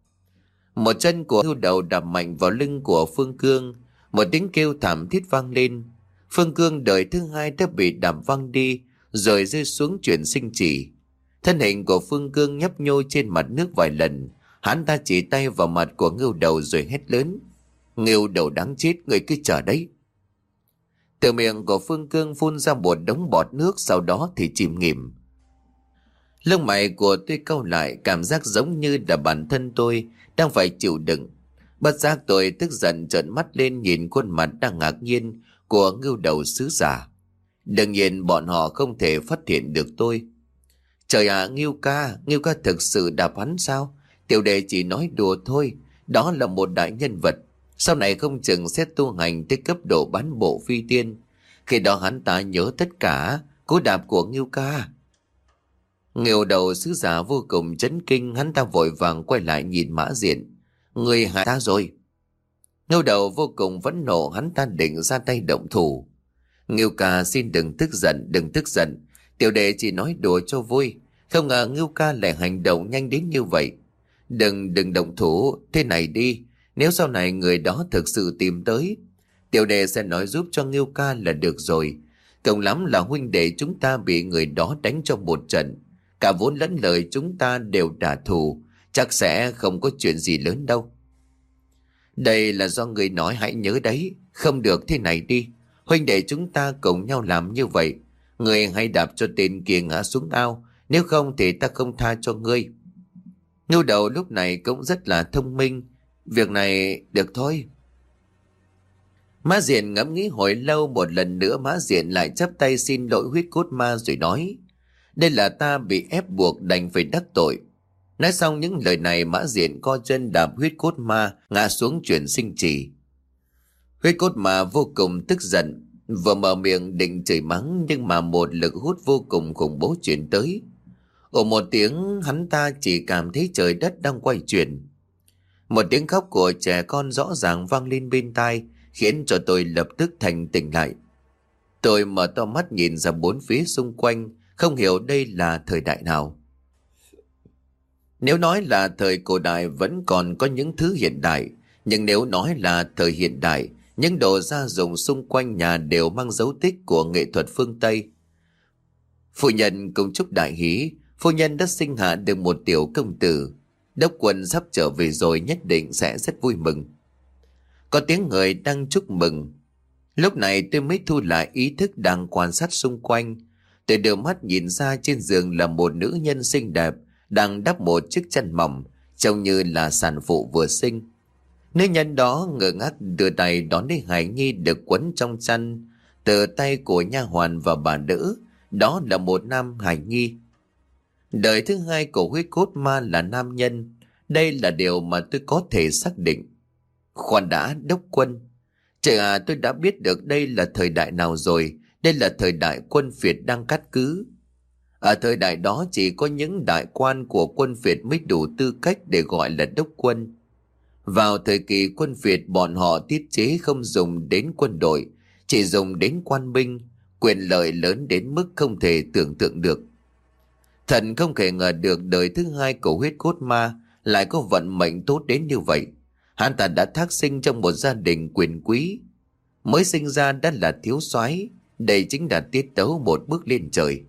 Một chân của Ngưu Đầu đạp mạnh vào lưng của Phương Cương, một tiếng kêu thảm thiết vang lên. Phương Cương đời thứ hai đã bị đạp văng đi rồi rơi xuống chuyển sinh trì. Thân hình của Phương Cương nhấp nhô trên mặt nước vài lần. Hắn ta chỉ tay vào mặt của Ngưu Đầu rồi hét lớn. Ngưu Đầu đáng chết, người cứ chờ đấy. Từ miệng của Phương Cương phun ra một đống bọt nước, sau đó thì chìm nghỉm. Lông mày của tôi cau lại, cảm giác giống như là bản thân tôi đang phải chịu đựng. Bất giác tôi tức giận trợn mắt lên nhìn khuôn mặt đang ngạc nhiên của Ngưu Đầu sứ giả. Đương nhiên bọn họ không thể phát hiện được tôi. Trời ạ, à, Ngưu ca, Ngưu ca thực sự đạp hắn sao? Tiểu đệ chỉ nói đùa thôi, đó là một đại nhân vật. Sau này không chừng sẽ tu hành tới cấp độ bán bộ phi tiên. Khi đó hắn ta nhớ tất cả cú đạp của Ngưu ca. Nghiêu đầu sứ giả vô cùng chấn kinh, hắn ta vội vàng quay lại nhìn Mã Diện. Người hại ta rồi. Nghiêu đầu vô cùng phẫn nộ, hắn ta định ra tay động thủ. Ngưu ca xin đừng tức giận, đừng tức giận. Tiểu đệ chỉ nói đùa cho vui. Không ngờ Ngưu ca lại hành động nhanh đến như vậy. Đừng, đừng động thủ, thế này đi. Nếu sau này người đó thực sự tìm tới, tiểu đệ sẽ nói giúp cho Ngưu ca là được rồi. Cộng lắm là huynh đệ chúng ta bị người đó đánh cho một trận. Cả vốn lẫn lời chúng ta đều trả thù, chắc sẽ không có chuyện gì lớn đâu. Đây là do người nói, hãy nhớ đấy. Không được, thế này đi. Huynh đệ chúng ta cùng nhau làm như vậy. Người hãy đạp cho tên kia ngã xuống ao. Nếu không thì ta không tha cho ngươi. Ngưu đầu lúc này cũng rất là thông minh. Việc này được thôi. Mã Diện ngẫm nghĩ hồi lâu, một lần nữa Mã Diện lại chắp tay xin lỗi Huyết Cốt Ma rồi nói. Đây là ta bị ép buộc đành phải đắc tội. Nói xong những lời này, Mã Diện co chân đạp Huyết Cốt Ma ngã xuống chuyển sinh trì. Huyết Cốt Ma vô cùng tức giận, vừa mở miệng định chửi mắng, nhưng mà một lực hút vô cùng khủng bố chuyển tới. Ồ một tiếng, hắn ta chỉ cảm thấy trời đất đang quay chuyển. Một tiếng khóc của trẻ con rõ ràng vang lên bên tai, khiến cho tôi lập tức thành tỉnh lại. Tôi mở to mắt nhìn ra bốn phía xung quanh, không hiểu đây là thời đại nào. Nếu nói là thời cổ đại vẫn còn có những thứ hiện đại, nhưng nếu nói là thời hiện đại, những đồ gia dụng xung quanh nhà đều mang dấu tích của nghệ thuật phương Tây. Phu nhân cùng chúc đại hỷ, phu nhân đã sinh hạ được một tiểu công tử. Đốc quân sắp trở về rồi, nhất định sẽ rất vui mừng. Có tiếng người đang chúc mừng. Lúc này tôi mới thu lại ý thức đang quan sát xung quanh. Tôi đưa mắt nhìn ra trên giường là một nữ nhân xinh đẹp đang đắp một chiếc chăn mỏng, trông như là sản phụ vừa sinh. Nữ nhân đó ngơ ngác đưa tay đón lấy hài nhi được quấn trong chăn từ tay của nha hoàn và bà đỡ. Đó là một nam hài nhi. Đời thứ hai của Huyết Cốt Ma là nam nhân. Đây là điều mà tôi có thể xác định. Khoan đã, đốc quân. Trời à, tôi đã biết được đây là thời đại nào rồi. Đây là thời đại quân phiệt đang cát cứ. Ở thời đại đó chỉ có những đại quan của quân phiệt mới đủ tư cách để gọi là đốc quân. Vào thời kỳ quân phiệt, bọn họ tiết chế không dùng đến quân đội, chỉ dùng đến quan binh, quyền lợi lớn đến mức không thể tưởng tượng được. Thần không thể ngờ được đời thứ hai của Huyết Cốt Ma lại có vận mệnh tốt đến như vậy. Hắn ta đã thác sinh trong một gia đình quyền quý, mới sinh ra đã là thiếu soái. Đây chính là tiết tấu một bước lên trời.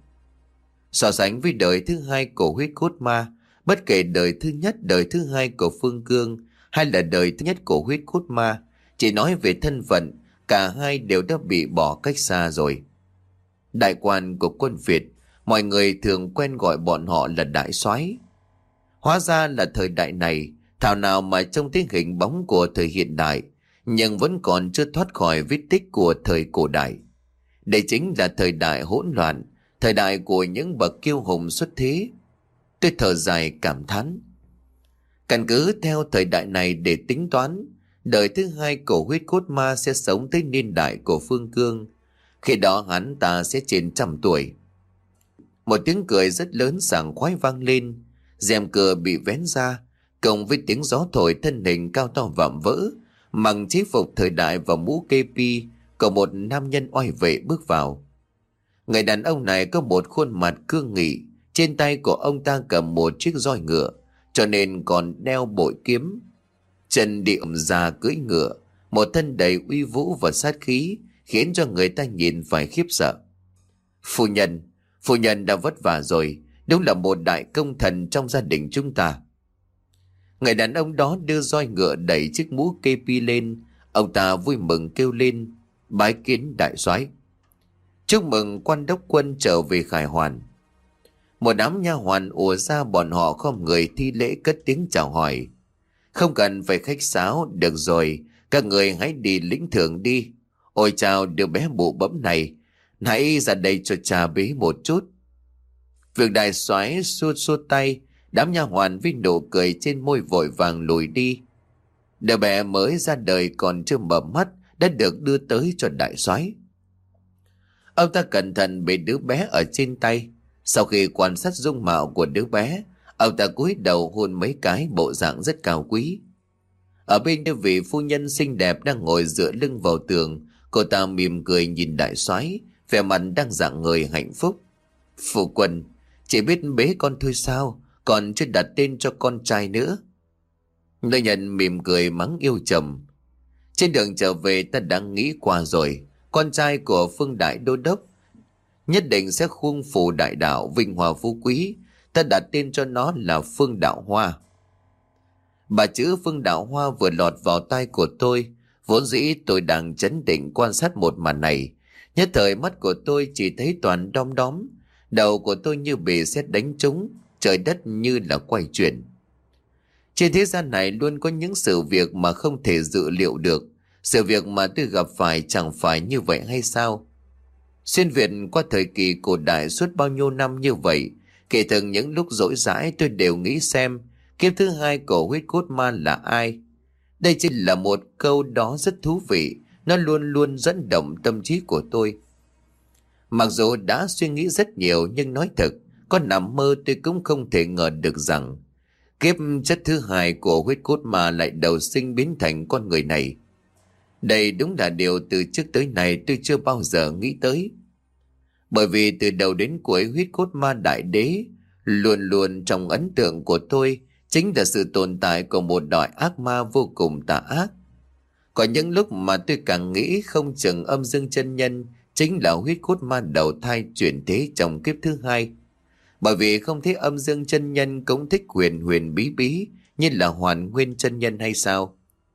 So sánh với đời thứ hai của Huyết Cốt Ma, bất kể đời thứ nhất, đời thứ hai của Phương Cương hay là đời thứ nhất của Huyết Cốt Ma, chỉ nói về thân phận, cả hai đều đã bị bỏ cách xa rồi. Đại quan của quân Việt, mọi người thường quen gọi bọn họ là đại soái. Hóa ra là thời đại này, thảo nào mà trông thấy hình bóng của thời hiện đại, nhưng vẫn còn chưa thoát khỏi vết tích của thời cổ đại. Đây chính là thời đại hỗn loạn, thời đại của những bậc kiêu hùng xuất thế. Tôi thở dài cảm thán. Căn cứ theo thời đại này để tính toán, đời thứ hai của Huyết Cốt Ma sẽ sống tới niên đại của Phương Cương. Khi đó hắn ta sẽ trên trăm tuổi. Một tiếng cười rất lớn sảng khoái vang lên. Rèm cửa bị vén ra, cộng với tiếng gió thổi, thân hình cao to vạm vỡ, mặc chế phục thời đại và mũ kê pi, có một nam nhân oai vệ bước vào. Người đàn ông này có một khuôn mặt cương nghị, trên tay của ông ta cầm một chiếc roi ngựa, cho nên còn đeo bội kiếm. Chân đi ẩm già cưỡi ngựa, một thân đầy uy vũ và sát khí, khiến cho người ta nhìn phải khiếp sợ. Phu nhân, phu nhân đã vất vả rồi, đúng là một đại công thần trong gia đình chúng ta. Người đàn ông đó đưa roi ngựa đẩy chiếc mũ kê pi lên, ông ta vui mừng kêu lên, bái kiến đại soái. Chúc mừng quan đốc quân trở về khải hoàn. Một đám nha hoàn ùa ra, bọn họ không người thi lễ cất tiếng chào hỏi. Không cần phải khách sáo, được rồi, các người hãy đi lĩnh thưởng đi. Ôi chào đứa bé bụ bẫm này, hãy ra đây cho cha bế một chút. Việc đại soái xua xua tay, đám nha hoàn với nụ cười trên môi vội vàng lùi đi. Đứa bé mới ra đời còn chưa mở mắt đã được đưa tới cho đại soái. Ông ta cẩn thận bế đứa bé ở trên tay. Sau khi quan sát dung mạo của đứa bé, ông ta cúi đầu hôn mấy cái, bộ dạng rất cao quý. Ở bên kia vị phu nhân xinh đẹp đang ngồi dựa lưng vào tường, cô ta mỉm cười nhìn đại soái, vẻ mặt đang rạng ngời hạnh phúc. Phu quân, chỉ biết bế con thôi sao, còn chưa đặt tên cho con trai nữa. Nữ nhân mỉm cười mắng yêu trầm. Trên đường trở về ta đã nghĩ qua rồi, con trai của Phương Đại Đô Đốc nhất định sẽ khuông phủ đại đạo, vinh hoa phú quý. Ta đặt tên cho nó là Phương Đạo Hoa. Bà chữ Phương Đạo Hoa vừa lọt vào tai của tôi. Vốn dĩ tôi đang chấn định quan sát một màn này, nhất thời mắt của tôi chỉ thấy toàn đom đóm. Đầu của tôi như bị sét đánh trúng, trời đất như là quay chuyển. Trên thế gian này luôn có những sự việc mà không thể dự liệu được. Sự việc mà tôi gặp phải chẳng phải như vậy hay sao? Xuyên Việt qua thời kỳ cổ đại suốt bao nhiêu năm như vậy, kể từ những lúc rỗi rãi tôi đều nghĩ xem kiếp thứ hai của huyết cốt ma là ai. Đây chỉ là một câu đó rất thú vị, nó luôn luôn dẫn động tâm trí của tôi. Mặc dù đã suy nghĩ rất nhiều nhưng nói thật, có nằm mơ tôi cũng không thể ngờ được rằng kiếp chất thứ hai của huyết cốt ma lại đầu sinh biến thành con người này. Đây đúng là điều từ trước tới nay tôi chưa bao giờ nghĩ tới. Bởi vì từ đầu đến cuối huyết cốt ma đại đế luôn luôn trong ấn tượng của tôi chính là sự tồn tại của một loại ác ma vô cùng tà ác. Có những lúc mà tôi càng nghĩ không chừng Âm Dương chân nhân chính là huyết cốt ma đầu thai chuyển thế trong kiếp thứ hai. Bởi vì không thấy Âm Dương chân nhân cũng thích huyền huyền bí bí như là Hoàn Nguyên chân nhân hay sao?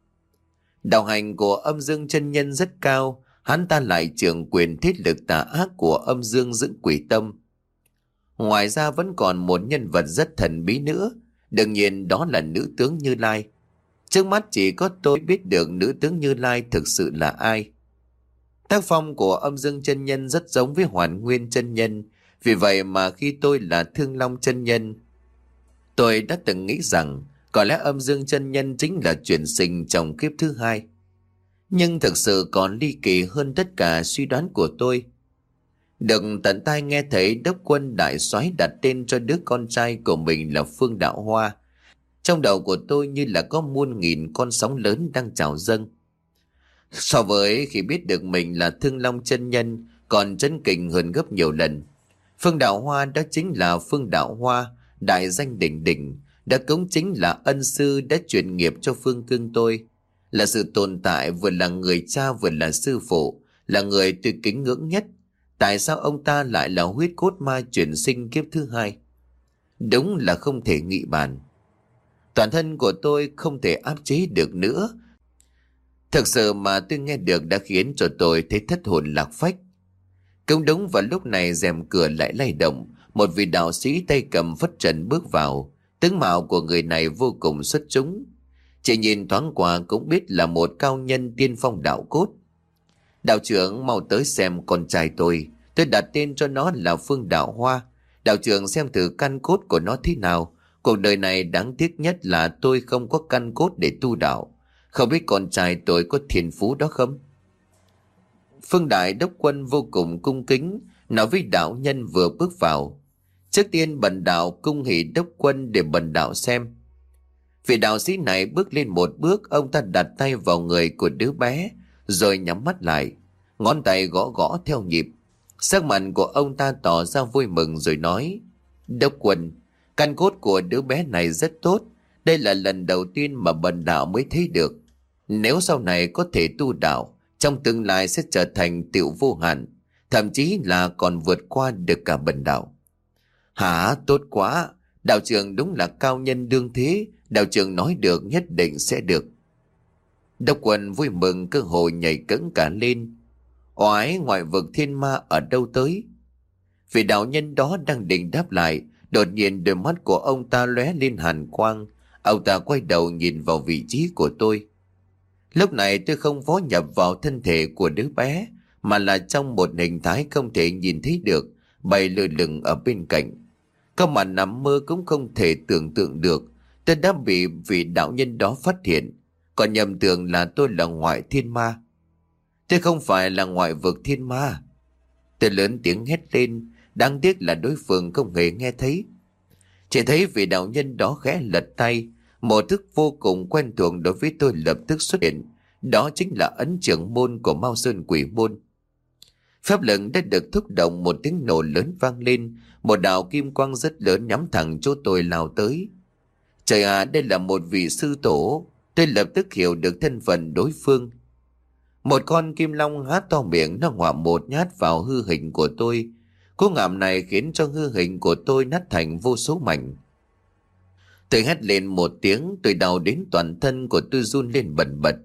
Đạo hành của Âm Dương chân nhân rất cao, hắn ta lại trưởng quyền thiết lực tà ác của Âm Dương giữ quỷ tâm. Ngoài ra vẫn còn một nhân vật rất thần bí nữa, đương nhiên đó là nữ tướng Như Lai. Trước mắt chỉ có tôi biết được nữ tướng Như Lai thực sự là ai. Tác phong của Âm Dương chân nhân rất giống với Hoàn Nguyên chân nhân, vì vậy mà khi tôi là Thương Long chân nhân, tôi đã từng nghĩ rằng có lẽ Âm Dương chân nhân chính là chuyển sinh trong kiếp thứ hai. Nhưng thực sự còn ly kỳ hơn tất cả suy đoán của tôi. Được tận tai nghe thấy đốc quân đại soái đặt tên cho đứa con trai của mình là Phương Đạo Hoa, trong đầu của tôi như là có muôn nghìn con sóng lớn đang trào dâng. So với khi biết được mình là Thương Long chân nhân còn chấn kinh hơn gấp nhiều lần. Phương Đạo Hoa đó chính là Phương Đạo Hoa, đại danh đỉnh đỉnh, đã cũng chính là ân sư đã truyền nghiệp cho Phương Cương tôi, là sự tồn tại vừa là người cha vừa là sư phụ, là người tôi kính ngưỡng nhất. Tại sao ông ta lại là huyết cốt ma chuyển sinh kiếp thứ hai? Đúng là không thể nghị bàn. Toàn thân của tôi không thể áp chế được nữa. Thực sự mà tôi nghe được đã khiến cho tôi thấy thất hồn lạc phách. Cũng đúng vào lúc này rèm cửa lại lay động, một vị đạo sĩ tay cầm phất trần bước vào. Tướng mạo của người này vô cùng xuất chúng, chỉ nhìn thoáng qua cũng biết là một cao nhân tiên phong đạo cốt. Đạo trưởng mau tới xem con trai tôi, tôi đặt tên cho nó là Phương Đạo Hoa. Đạo trưởng xem thử căn cốt của nó thế nào. Cuộc đời này đáng tiếc nhất là tôi không có căn cốt để tu đạo. Không biết con trai tôi có thiên phú đó không? Phương Đại Đốc Quân vô cùng cung kính nói với đạo nhân vừa bước vào. Trước tiên bần đạo cung hỷ Đốc Quân để bần đạo xem. Vị đạo sĩ này bước lên một bước, ông ta đặt tay vào người của đứa bé rồi nhắm mắt lại, ngón tay gõ gõ theo nhịp. Sắc mặt của ông ta tỏ ra vui mừng rồi nói: Đốc Quân, căn cốt của đứa bé này rất tốt. Đây là lần đầu tiên mà bần đạo mới thấy được. Nếu sau này có thể tu đạo, trong tương lai sẽ trở thành tiểu vô hạn, thậm chí là còn vượt qua được cả bần đạo. Hả, tốt quá. Đạo trưởng đúng là cao nhân đương thế. Đạo trưởng nói được nhất định sẽ được. Đốc Quân vui mừng cơ hội nhảy cẫng cả lên. Oái, ngoại vực thiên ma ở đâu tới? Vị đạo nhân đó đang định đáp lại, đột nhiên đôi mắt của ông ta lóe lên hàn quang. Ông ta quay đầu nhìn vào vị trí của tôi. Lúc này tôi không phó nhập vào thân thể của đứa bé, mà là trong một hình thái không thể nhìn thấy được, bay lơ lửng ở bên cạnh. Có mà nằm mơ cũng không thể tưởng tượng được tôi đã bị vị đạo nhân đó phát hiện. còn nhầm tưởng là tôi là ngoại thiên ma. Tôi không phải là ngoại vực thiên ma. Tôi lớn tiếng hét lên, đáng tiếc là đối phương không hề nghe thấy. Chỉ thấy vị đạo nhân đó khẽ lật tay, một thức vô cùng quen thuộc đối với tôi lập tức xuất hiện. Đó chính là ấn trưởng môn của Mao Sơn Quỷ Môn. Pháp lực đã được thúc động, một tiếng nổ lớn vang lên, một đạo kim quang rất lớn nhắm thẳng chỗ tôi lao tới. Trời à, đây là một vị sư tổ. Tôi lập tức hiểu được thân phận đối phương. Một con kim long há to miệng, nó ngoạm một nhát vào hư hình của tôi. Cú ngạm này khiến cho hư hình của tôi nát thành vô số mảnh. Tôi hét lên một tiếng, tôi đau đến toàn thân của tôi run lên bần bật.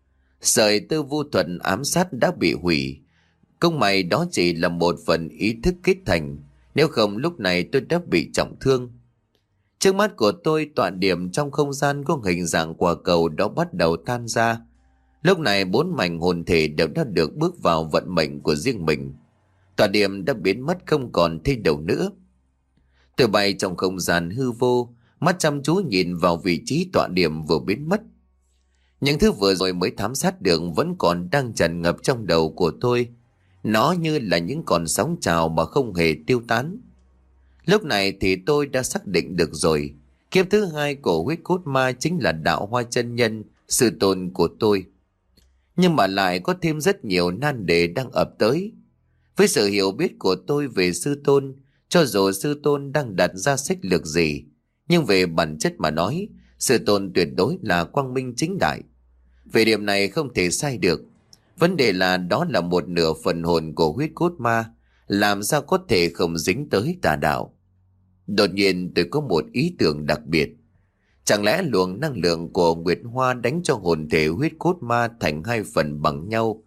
Sợi tơ vu thuật ám sát đã bị hủy. Công may đó chỉ là một phần ý thức kết thành, nếu không lúc này tôi đã bị trọng thương. Trước mắt của tôi, tọa điểm trong không gian có hình dạng quả cầu đó bắt đầu tan ra. Lúc này bốn mảnh hồn thể đều đã được bước vào vận mệnh của riêng mình. Tọa điểm đã biến mất không còn thấy đâu nữa. Tôi bay trong không gian hư vô, mắt chăm chú nhìn vào vị trí tọa điểm vừa biến mất. Những thứ vừa rồi mới thám sát được vẫn còn đang tràn ngập trong đầu của tôi. Nó như là những con sóng trào mà không hề tiêu tán. Lúc này thì tôi đã xác định được rồi. Kiếp thứ hai của huyết cốt ma chính là Đạo Hoa chân nhân, sư tôn của tôi. Nhưng mà lại có thêm rất nhiều nan đề đang ập tới. Với sự hiểu biết của tôi về sư tôn, cho dù sư tôn đang đặt ra sách lược gì, nhưng về bản chất mà nói, sư tôn tuyệt đối là quang minh chính đại. Về điểm này không thể sai được. Vấn đề là đó là một nửa phần hồn của huyết cốt ma, làm sao có thể không dính tới tà đạo. Đột nhiên tôi có một ý tưởng đặc biệt. Chẳng lẽ luồng năng lượng của Nguyệt Hoa đánh cho hồn thể huyết cốt ma thành hai phần bằng nhau?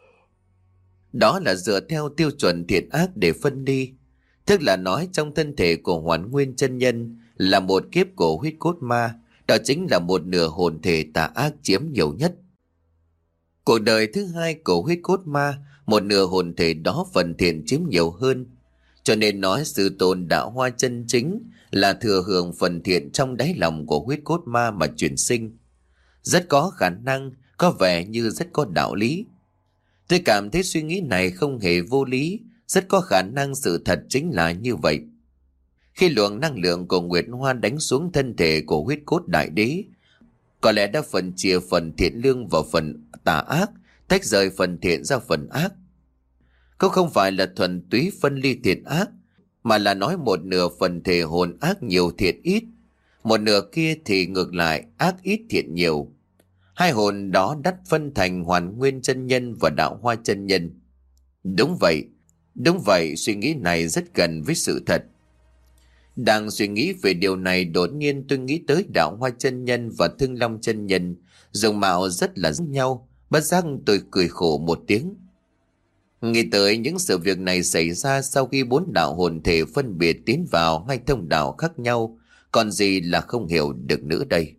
Đó là dựa theo tiêu chuẩn thiện ác để phân đi. Tức là nói trong thân thể của Hoàn Nguyên chân nhân là một kiếp của huyết cốt ma, đó chính là một nửa hồn thể tà ác chiếm nhiều nhất. Cuộc đời thứ hai của huyết cốt ma, một nửa hồn thể đó phần thiện chiếm nhiều hơn. Cho nên nói sư tôn Đạo Hoa chân chính là thừa hưởng phần thiện trong đáy lòng của huyết cốt ma mà chuyển sinh. Rất có khả năng, có vẻ như rất có đạo lý. Tôi cảm thấy suy nghĩ này không hề vô lý, rất có khả năng sự thật chính là như vậy. Khi luồng năng lượng của Nguyệt Hoa đánh xuống thân thể của huyết cốt đại đế, có lẽ đã phân chia phần thiện lương vào phần tà ác, tách rời phần thiện ra phần ác. Cũng không phải là thuần túy phân ly thiện ác, mà là nói một nửa phần thể hồn ác nhiều thiện ít, một nửa kia thì ngược lại ác ít thiện nhiều. Hai hồn đó đắt phân thành Hoàn Nguyên chân nhân và Đạo Hoa chân nhân. Đúng vậy, đúng vậy, suy nghĩ này rất gần với sự thật. Đang suy nghĩ về điều này, đột nhiên tôi nghĩ tới Đạo Hoa chân nhân và Thương Long chân nhân, dùng mạo rất là giống nhau, bất giác tôi cười khổ một tiếng. Nghĩ tới những sự việc này xảy ra sau khi bốn đạo hồn thể phân biệt tiến vào hai thông đạo khác nhau, còn gì là không hiểu được nữa đây.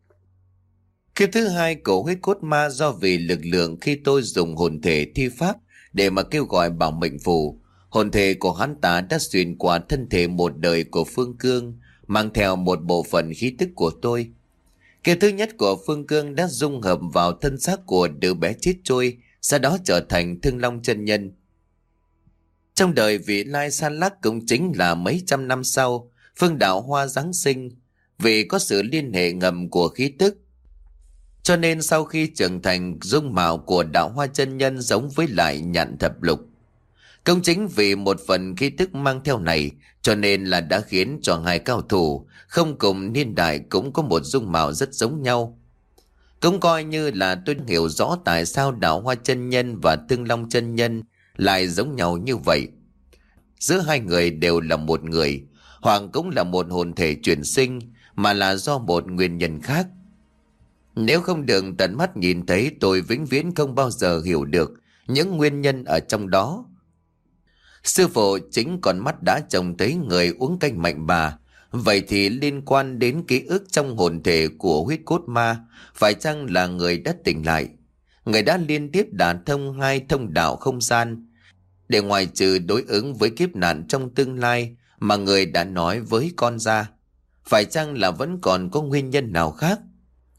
Kiếp thứ hai của huyết cốt ma do vì lực lượng khi tôi dùng hồn thể thi pháp để mà kêu gọi bảo mệnh phù, hồn thể của hắn ta đã xuyên qua thân thể một đời của Phương Cương, mang theo một bộ phận khí tức của tôi. Kiếp thứ nhất của Phương Cương đã dung hợp vào thân xác của đứa bé chết trôi, sau đó trở thành Thương Long chân nhân. Trong đời vị lai San Lắc cũng chính là mấy trăm năm sau, Phương Đạo Hoa giáng sinh, vì có sự liên hệ ngầm của khí tức. Cho nên sau khi trưởng thành, dung mạo của Đạo Hoa chân nhân giống với lại Nhạn Thập Lục. Công chính vì một phần khí tức mang theo này, cho nên là đã khiến cho hai cao thủ không cùng niên đại cũng có một dung mạo rất giống nhau. Cũng coi như là tôi hiểu rõ tại sao Đạo Hoa chân nhân và Thương Long chân nhân lại giống nhau như vậy. Giữa hai người đều là một người, hoặc cũng là một hồn thể chuyển sinh, mà là do một nguyên nhân khác. Nếu không được tận mắt nhìn thấy, tôi vĩnh viễn không bao giờ hiểu được những nguyên nhân ở trong đó. Sư phụ chính con mắt đã trông thấy người uống canh mạnh bà, vậy thì liên quan đến ký ức trong hồn thể của huyết cốt ma, phải chăng là người đã tỉnh lại? Người đã liên tiếp đả thông hai thông đạo không gian, để ngoài trừ đối ứng với kiếp nạn trong tương lai mà người đã nói với con ra, phải chăng là vẫn còn có nguyên nhân nào khác?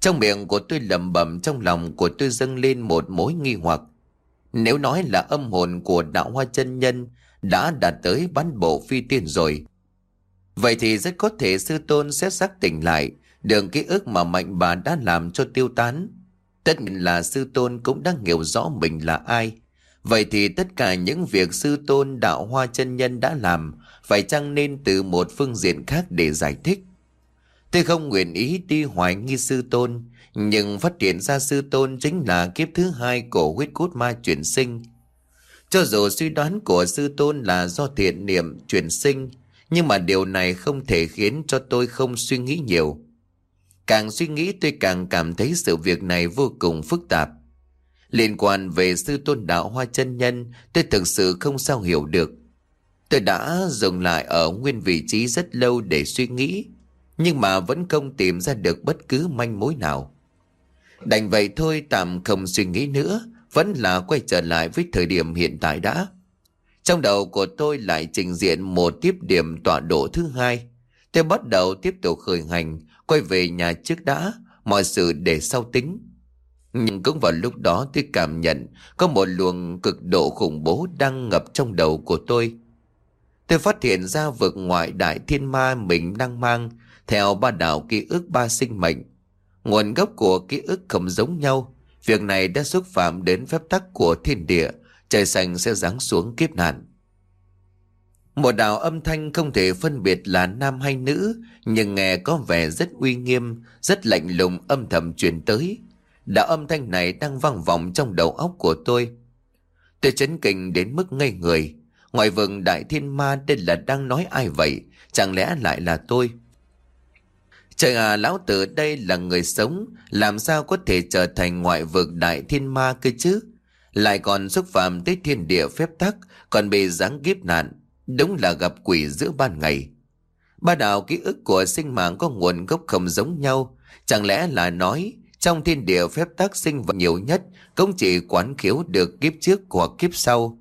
Trong miệng của tôi lẩm bẩm, trong lòng của tôi dâng lên một mối nghi hoặc. Nếu nói là âm hồn của Đạo Hoa chân nhân đã đạt tới bán bộ phi tiên rồi, vậy thì rất có thể sư tôn sẽ giác tỉnh lại đường ký ức mà mạnh bà đã làm cho tiêu tán. Tất nhiên là sư tôn cũng đang hiểu rõ mình là ai. Vậy thì tất cả những việc sư tôn Đạo Hoa chân nhân đã làm phải chăng nên từ một phương diện khác để giải thích. Tôi không nguyện ý đi hoài nghi sư tôn, nhưng phát hiện ra sư tôn chính là kiếp thứ hai của huyết cốt ma chuyển sinh. Cho dù suy đoán của sư tôn là do thiện niệm chuyển sinh, nhưng mà điều này không thể khiến cho tôi không suy nghĩ nhiều. Càng suy nghĩ tôi càng cảm thấy sự việc này vô cùng phức tạp. Liên quan về sư tôn Đạo Hoa chân nhân, tôi thực sự không sao hiểu được. Tôi đã dừng lại ở nguyên vị trí rất lâu để suy nghĩ, nhưng mà vẫn không tìm ra được bất cứ manh mối nào. Đành vậy thôi, tạm không suy nghĩ nữa, vẫn là quay trở lại với thời điểm hiện tại đã. Trong đầu của tôi lại trình diện một tiếp điểm tọa độ thứ hai. Tôi bắt đầu tiếp tục khởi hành, quay về nhà trước đã, mọi sự để sau tính. Nhưng cũng vào lúc đó tôi cảm nhận có một luồng cực độ khủng bố đang ngập trong đầu của tôi. Tôi phát hiện ra vực ngoại đại thiên ma mình đang mang theo ba đạo ký ức ba sinh mệnh. Nguồn gốc của ký ức không giống nhau. Việc này đã xúc phạm đến phép tắc của thiên địa. Trời xanh sẽ giáng xuống kiếp nạn. Một đạo âm thanh không thể phân biệt là nam hay nữ, nhưng nghe có vẻ rất uy nghiêm, rất lạnh lùng âm thầm truyền tới. Đạo âm thanh này đang vang vọng trong đầu óc của tôi. Tôi chấn kinh đến mức ngây người. Ngoài vực đại thiên ma đây là đang nói ai vậy? Chẳng lẽ lại là tôi? Trời à, lão tử đây là người sống, làm sao có thể trở thành ngoại vực đại thiên ma cơ chứ? Lại còn xúc phạm tới thiên địa phép tắc, còn bị giáng kiếp nạn. Đúng là gặp quỷ giữa ban ngày. Ba đạo ký ức của sinh mạng có nguồn gốc không giống nhau. Chẳng lẽ là nói trong thiên địa phép tắc sinh vật nhiều nhất cũng chỉ quán khiếu được kiếp trước hoặc kiếp sau?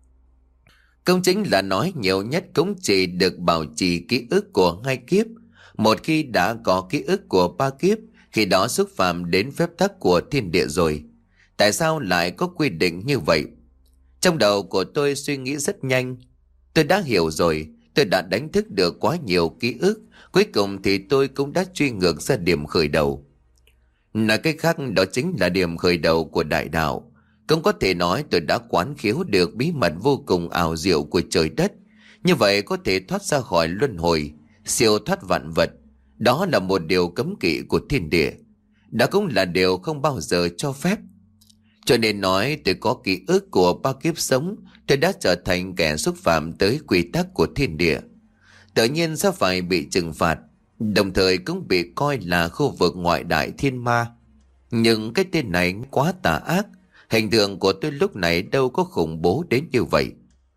Công chính là nói nhiều nhất cũng chỉ được bảo trì ký ức của hai kiếp. Một khi đã có ký ức của ba kiếp, khi đó xúc phạm đến phép tắc của thiên địa rồi. Tại sao lại có quy định như vậy? Trong đầu của tôi suy nghĩ rất nhanh. Tôi đã hiểu rồi, tôi đã đánh thức được quá nhiều ký ức. Cuối cùng thì tôi cũng đã truy ngược ra điểm khởi đầu. Nói cách khác, đó chính là điểm khởi đầu của đại đạo. Cũng có thể nói tôi đã quán khiếu được bí mật vô cùng ảo diệu của trời đất. Như vậy có thể thoát ra khỏi luân hồi, siêu thoát vạn vật. Đó là một điều cấm kỵ của thiên địa. Đó cũng là điều không bao giờ cho phép. Cho nên nói tôi có ký ức của ba kiếp sống, tôi đã trở thành kẻ xúc phạm tới quy tắc của thiên địa. Tự nhiên sẽ phải bị trừng phạt, đồng thời cũng bị coi là khu vực ngoại đại thiên ma. Nhưng cái tên này quá tà ác, hình tượng của tôi lúc này đâu có khủng bố đến như vậy.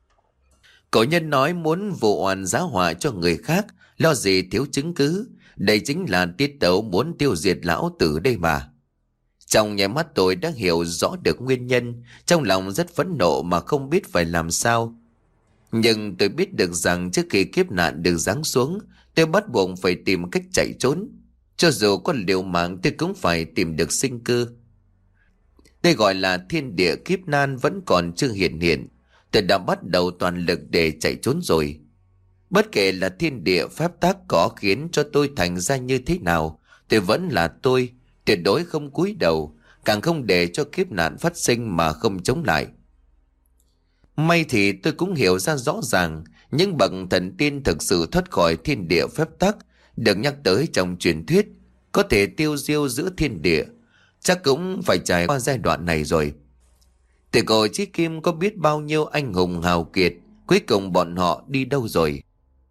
Cổ nhân nói muốn vụ oan giá họa cho người khác, lo gì thiếu chứng cứ. Đây chính là tiết tấu muốn tiêu diệt lão tử đây mà. Trong nháy mắt tôi đã hiểu rõ được nguyên nhân, trong lòng rất phẫn nộ mà không biết phải làm sao. Nhưng tôi biết được rằng trước khi kiếp nạn được giáng xuống, tôi bắt buộc phải tìm cách chạy trốn. Cho dù có liều mạng tôi cũng phải tìm được sinh cơ. Đây gọi là thiên địa kiếp nan vẫn còn chưa hiện hiện. Tôi đã bắt đầu toàn lực để chạy trốn rồi. Bất kể là thiên địa pháp tắc có khiến cho tôi thành ra như thế nào, tôi vẫn là tôi, tuyệt đối không cúi đầu, càng không để cho kiếp nạn phát sinh mà không chống lại. May thì tôi cũng hiểu ra rõ ràng, những bậc thần tiên thực sự thoát khỏi thiên địa phép tắc được nhắc tới trong truyền thuyết, có thể tiêu diêu giữa thiên địa, chắc cũng phải trải qua giai đoạn này rồi. Từ cổ chí kim có biết bao nhiêu anh hùng hào kiệt, cuối cùng bọn họ đi đâu rồi?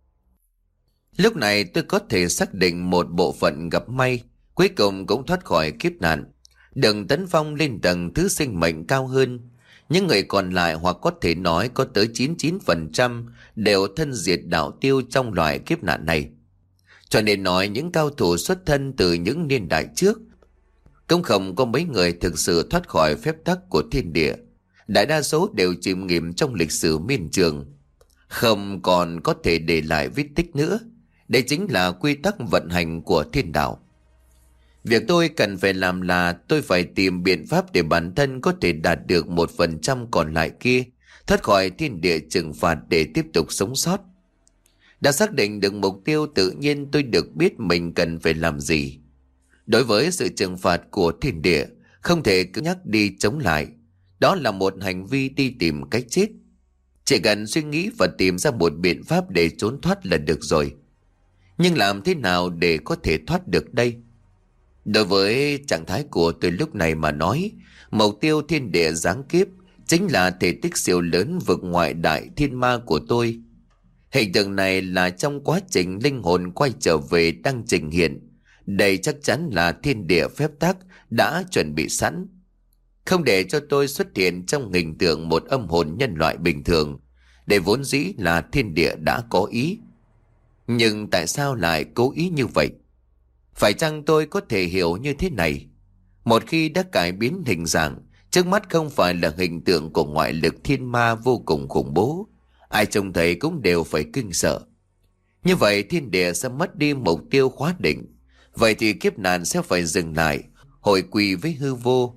Lúc này tôi có thể xác định một bộ phận gặp may, cuối cùng cũng thoát khỏi kiếp nạn, đừng tấn phong lên tầng thứ sinh mệnh cao hơn. Những người còn lại hoặc có thể nói có tới chín mươi chín phần trăm đều thân diệt đạo tiêu trong loại kiếp nạn này. Cho nên nói những cao thủ xuất thân từ những niên đại trước, cũng không có mấy người thực sự thoát khỏi phép tắc của thiên địa. Đại đa số đều chìm nghỉm trong lịch sử miên trường, không còn có thể để lại vết tích nữa. Đây chính là quy tắc vận hành của thiên đạo. Việc tôi cần phải làm là tôi phải tìm biện pháp để bản thân có thể đạt được một phần trăm còn lại kia, thoát khỏi thiên địa trừng phạt để tiếp tục sống sót. Đã xác định được mục tiêu, tự nhiên tôi được biết mình cần phải làm gì. Đối với sự trừng phạt của thiên địa, không thể cứ nhắc đi chống lại. Đó là một hành vi đi tìm cách chết. Chỉ cần suy nghĩ và tìm ra một biện pháp để trốn thoát là được rồi. Nhưng làm thế nào để có thể thoát được đây? Đối với trạng thái của tôi lúc này mà nói, mục tiêu thiên địa giáng kiếp chính là thể tích siêu lớn vực ngoại đại thiên ma của tôi. Hình tượng này là trong quá trình linh hồn quay trở về đang trình hiện. Đây chắc chắn là thiên địa phép tắc đã chuẩn bị sẵn, không để cho tôi xuất hiện trong hình tượng một âm hồn nhân loại bình thường, để vốn dĩ là thiên địa đã có ý. Nhưng tại sao lại cố ý như vậy? Phải chăng tôi có thể hiểu như thế này? Một khi đã cải biến hình dạng, trước mắt không phải là hình tượng của ngoại lực thiên ma vô cùng khủng bố, ai trông thấy cũng đều phải kinh sợ. Như vậy thiên địa sẽ mất đi mục tiêu khóa định. Vậy thì kiếp nạn sẽ phải dừng lại, hồi quỳ với hư vô.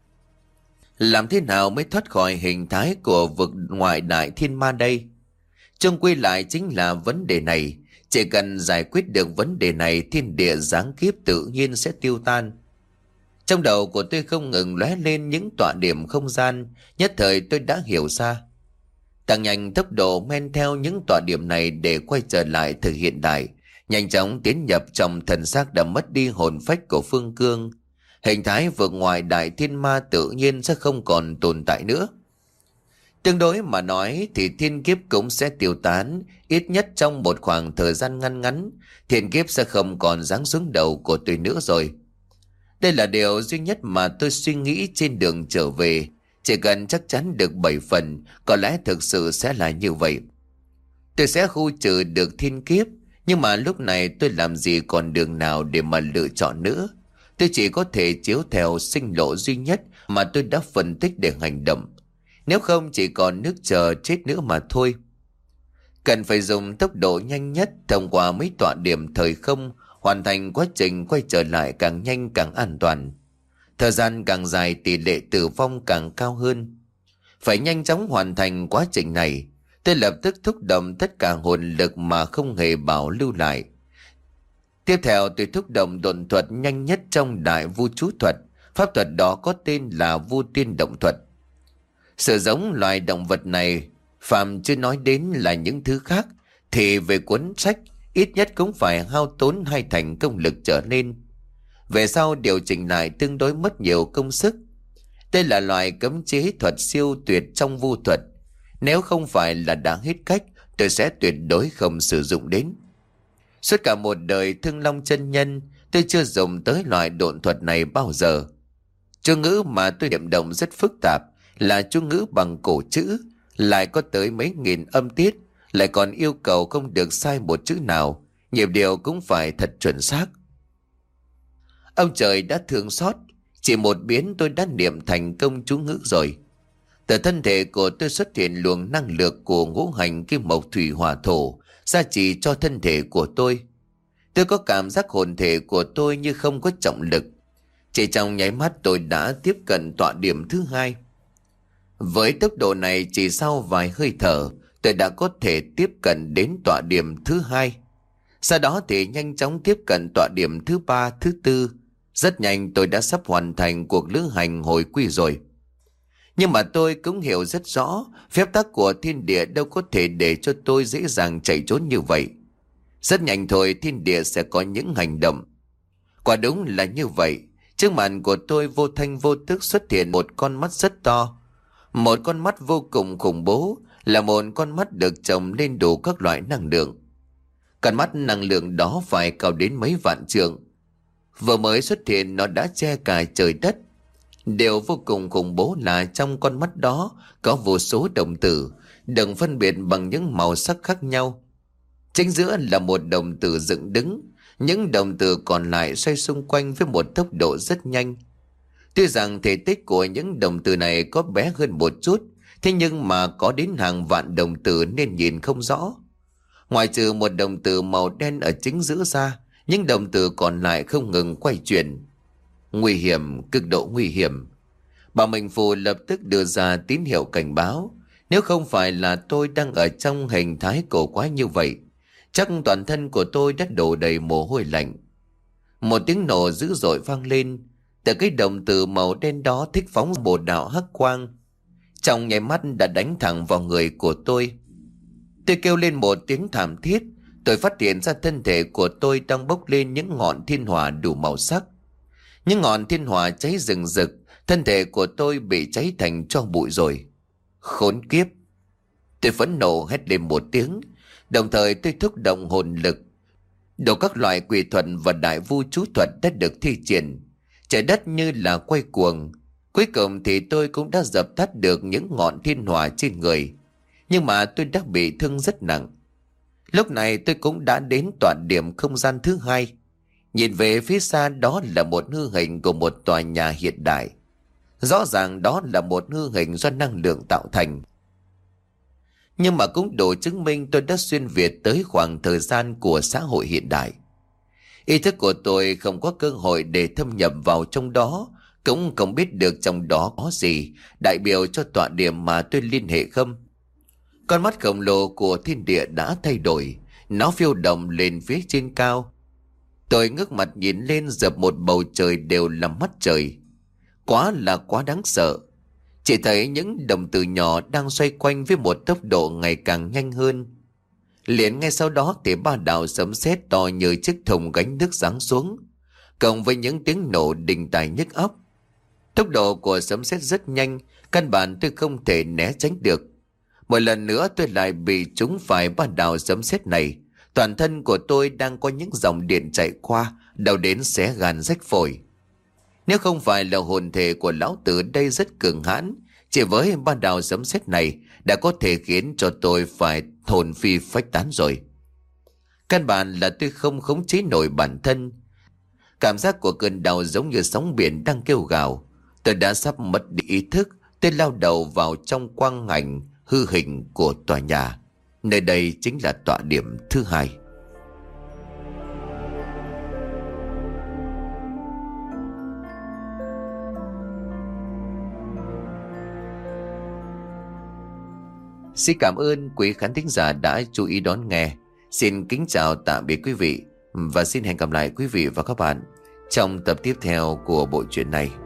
Làm thế nào mới thoát khỏi hình thái của vực ngoại đại thiên ma đây? Chung quy lại chính là vấn đề này. Chỉ cần giải quyết được vấn đề này, thiên địa giáng kiếp tự nhiên sẽ tiêu tan. Trong đầu của tôi không ngừng lóe lên những tọa điểm không gian. Nhất thời tôi đã hiểu ra. Tăng nhanh tốc độ men theo những tọa điểm này để quay trở lại thời hiện đại, nhanh chóng tiến nhập trong thần xác đã mất đi hồn phách của Phương Cương. Hình thái vượt ngoài đại thiên ma tự nhiên sẽ không còn tồn tại nữa. Tương đối mà nói thì thiên kiếp cũng sẽ tiêu tán, ít nhất trong một khoảng thời gian ngắn ngắn, thiên kiếp sẽ không còn giáng xuống đầu của tôi nữa rồi. Đây là điều duy nhất mà tôi suy nghĩ trên đường trở về. Chỉ cần chắc chắn được bảy phần, có lẽ thực sự sẽ là như vậy. Tôi sẽ khu trừ được thiên kiếp, nhưng mà lúc này tôi làm gì còn đường nào để mà lựa chọn nữa. Tôi chỉ có thể chiếu theo sinh lộ duy nhất mà tôi đã phân tích để hành động. Nếu không chỉ còn nước chờ chết nữa mà thôi. Cần phải dùng tốc độ nhanh nhất thông qua mấy tọa điểm thời không, hoàn thành quá trình quay trở lại càng nhanh càng an toàn. Thời gian càng dài tỷ lệ tử vong càng cao hơn. Phải nhanh chóng hoàn thành quá trình này. Tôi lập tức thúc động tất cả hồn lực mà không hề bảo lưu lại. Tiếp theo tôi thúc động độn thuật nhanh nhất trong đại vu chú thuật. Pháp thuật đó có tên là vu tiên động thuật. Sự giống loài động vật này, phàm chưa nói đến là những thứ khác, thì về cuốn sách ít nhất cũng phải hao tốn hai thành công lực trở lên. Về sau điều chỉnh lại tương đối mất nhiều công sức. Đây là loại cấm chế thuật siêu tuyệt trong vu thuật. Nếu không phải là đã hết cách, tôi sẽ tuyệt đối không sử dụng đến. Suốt cả một đời Thương Long chân nhân, tôi chưa dùng tới loại độn thuật này bao giờ. Chú ngữ mà tôi niệm động rất phức tạp, là chú ngữ bằng cổ chữ, lại có tới mấy nghìn âm tiết, lại còn yêu cầu không được sai một chữ nào, nhịp điệu cũng phải thật chuẩn xác. Ông trời đã thương xót, chỉ một biến tôi đã niệm thành công chú ngữ rồi. Từ thân thể của tôi xuất hiện luồng năng lượng của ngũ hành kim mộc thủy hỏa thổ, gia trì cho thân thể của tôi. Tôi có cảm giác hồn thể của tôi như không có trọng lực. Chỉ trong nháy mắt tôi đã tiếp cận tọa điểm thứ hai. Với tốc độ này chỉ sau vài hơi thở, tôi đã có thể tiếp cận đến tọa điểm thứ hai. Sau đó thì nhanh chóng tiếp cận tọa điểm thứ ba, thứ tư. Rất nhanh tôi đã sắp hoàn thành cuộc lữ hành hồi quy rồi. Nhưng mà tôi cũng hiểu rất rõ, phép tắc của thiên địa đâu có thể để cho tôi dễ dàng chạy trốn như vậy. Rất nhanh thôi thiên địa sẽ có những hành động. Quả đúng là như vậy. Trước mặt của tôi vô thanh vô tức xuất hiện một con mắt rất to. Một con mắt vô cùng khủng bố, là một con mắt được trồng lên đủ các loại năng lượng. Con mắt năng lượng đó phải cao đến mấy vạn trượng. Vừa mới xuất hiện nó đã che cả trời đất. Điều vô cùng khủng bố là trong con mắt đó có vô số đồng tử, được phân biệt bằng những màu sắc khác nhau. Chính giữa là một đồng tử dựng đứng, những đồng tử còn lại xoay xung quanh với một tốc độ rất nhanh. Tuy rằng thể tích của những đồng tử này có bé hơn một chút, thế nhưng mà có đến hàng vạn đồng tử nên nhìn không rõ. Ngoài trừ một đồng tử màu đen ở chính giữa ra, những đồng tử còn lại không ngừng quay chuyển. Nguy hiểm, cực độ nguy hiểm. Bà Minh Phù lập tức đưa ra tín hiệu cảnh báo. Nếu không phải là tôi đang ở trong hình thái cổ quái như vậy, chắc toàn thân của tôi đã đổ đầy mồ hôi lạnh. Một tiếng nổ dữ dội vang lên. Từ cái đồng tử màu đen đó thích phóng một đạo hắc quang, trong nháy mắt đã đánh thẳng vào người của tôi. Tôi kêu lên một tiếng thảm thiết. Tôi phát hiện ra thân thể của tôi đang bốc lên những ngọn thiên hỏa đủ màu sắc. Những ngọn thiên hỏa cháy rừng rực. Thân thể của tôi bị cháy thành tro bụi rồi. Khốn kiếp! Tôi phẫn nộ hét lên một tiếng. Đồng thời tôi thúc động hồn lực. Đủ các loại quỷ thuật và đại vu chú thuật đã được thi triển. Trái đất như là quay cuồng. Cuối cùng thì tôi cũng đã dập tắt được những ngọn thiên hỏa trên người. Nhưng mà tôi đã bị thương rất nặng. Lúc này tôi cũng đã đến tọa điểm không gian thứ hai. Nhìn về phía xa, đó là một hư hình của một tòa nhà hiện đại. Rõ ràng đó là một hư hình do năng lượng tạo thành. Nhưng mà cũng đủ chứng minh tôi đã xuyên việt tới khoảng thời gian của xã hội hiện đại. Ý thức của tôi không có cơ hội để thâm nhập vào trong đó, cũng không biết được trong đó có gì đại biểu cho tọa điểm mà tôi liên hệ không. Con mắt khổng lồ của thiên địa đã thay đổi, nó phiêu động lên phía trên cao. Tôi ngước mặt nhìn lên, dập một bầu trời đều là mắt trời. Quá là quá đáng sợ. Chỉ thấy những đồng tử nhỏ đang xoay quanh với một tốc độ ngày càng nhanh hơn. Liền ngay sau đó thì ba đạo sấm sét to như chiếc thùng gánh nước giáng xuống, cộng với những tiếng nổ đình tài nhức óc. Tốc độ của sấm sét rất nhanh, căn bản tôi không thể né tránh được. Một lần nữa tôi lại bị trúng phải ba đạo sấm sét này. Toàn thân của tôi đang có những dòng điện chạy qua, đau đến xé gan rách phổi. Nếu không phải là hồn thể của lão tử đây rất cường hãn, chỉ với ba đạo sấm sét này đã có thể khiến cho tôi phải hồn phi phách tán rồi. Căn bản là tôi không khống chế nổi bản thân. Cảm giác của cơn đau giống như sóng biển đang kêu gào. Tôi đã sắp mất đi ý thức. Tôi lao đầu vào trong quang ảnh hư hình của tòa nhà. Nơi đây chính là tọa điểm thứ hai. Xin cảm ơn quý khán thính giả đã chú ý đón nghe. Xin kính chào tạm biệt quý vị và xin hẹn gặp lại quý vị và các bạn trong tập tiếp theo của bộ truyện này.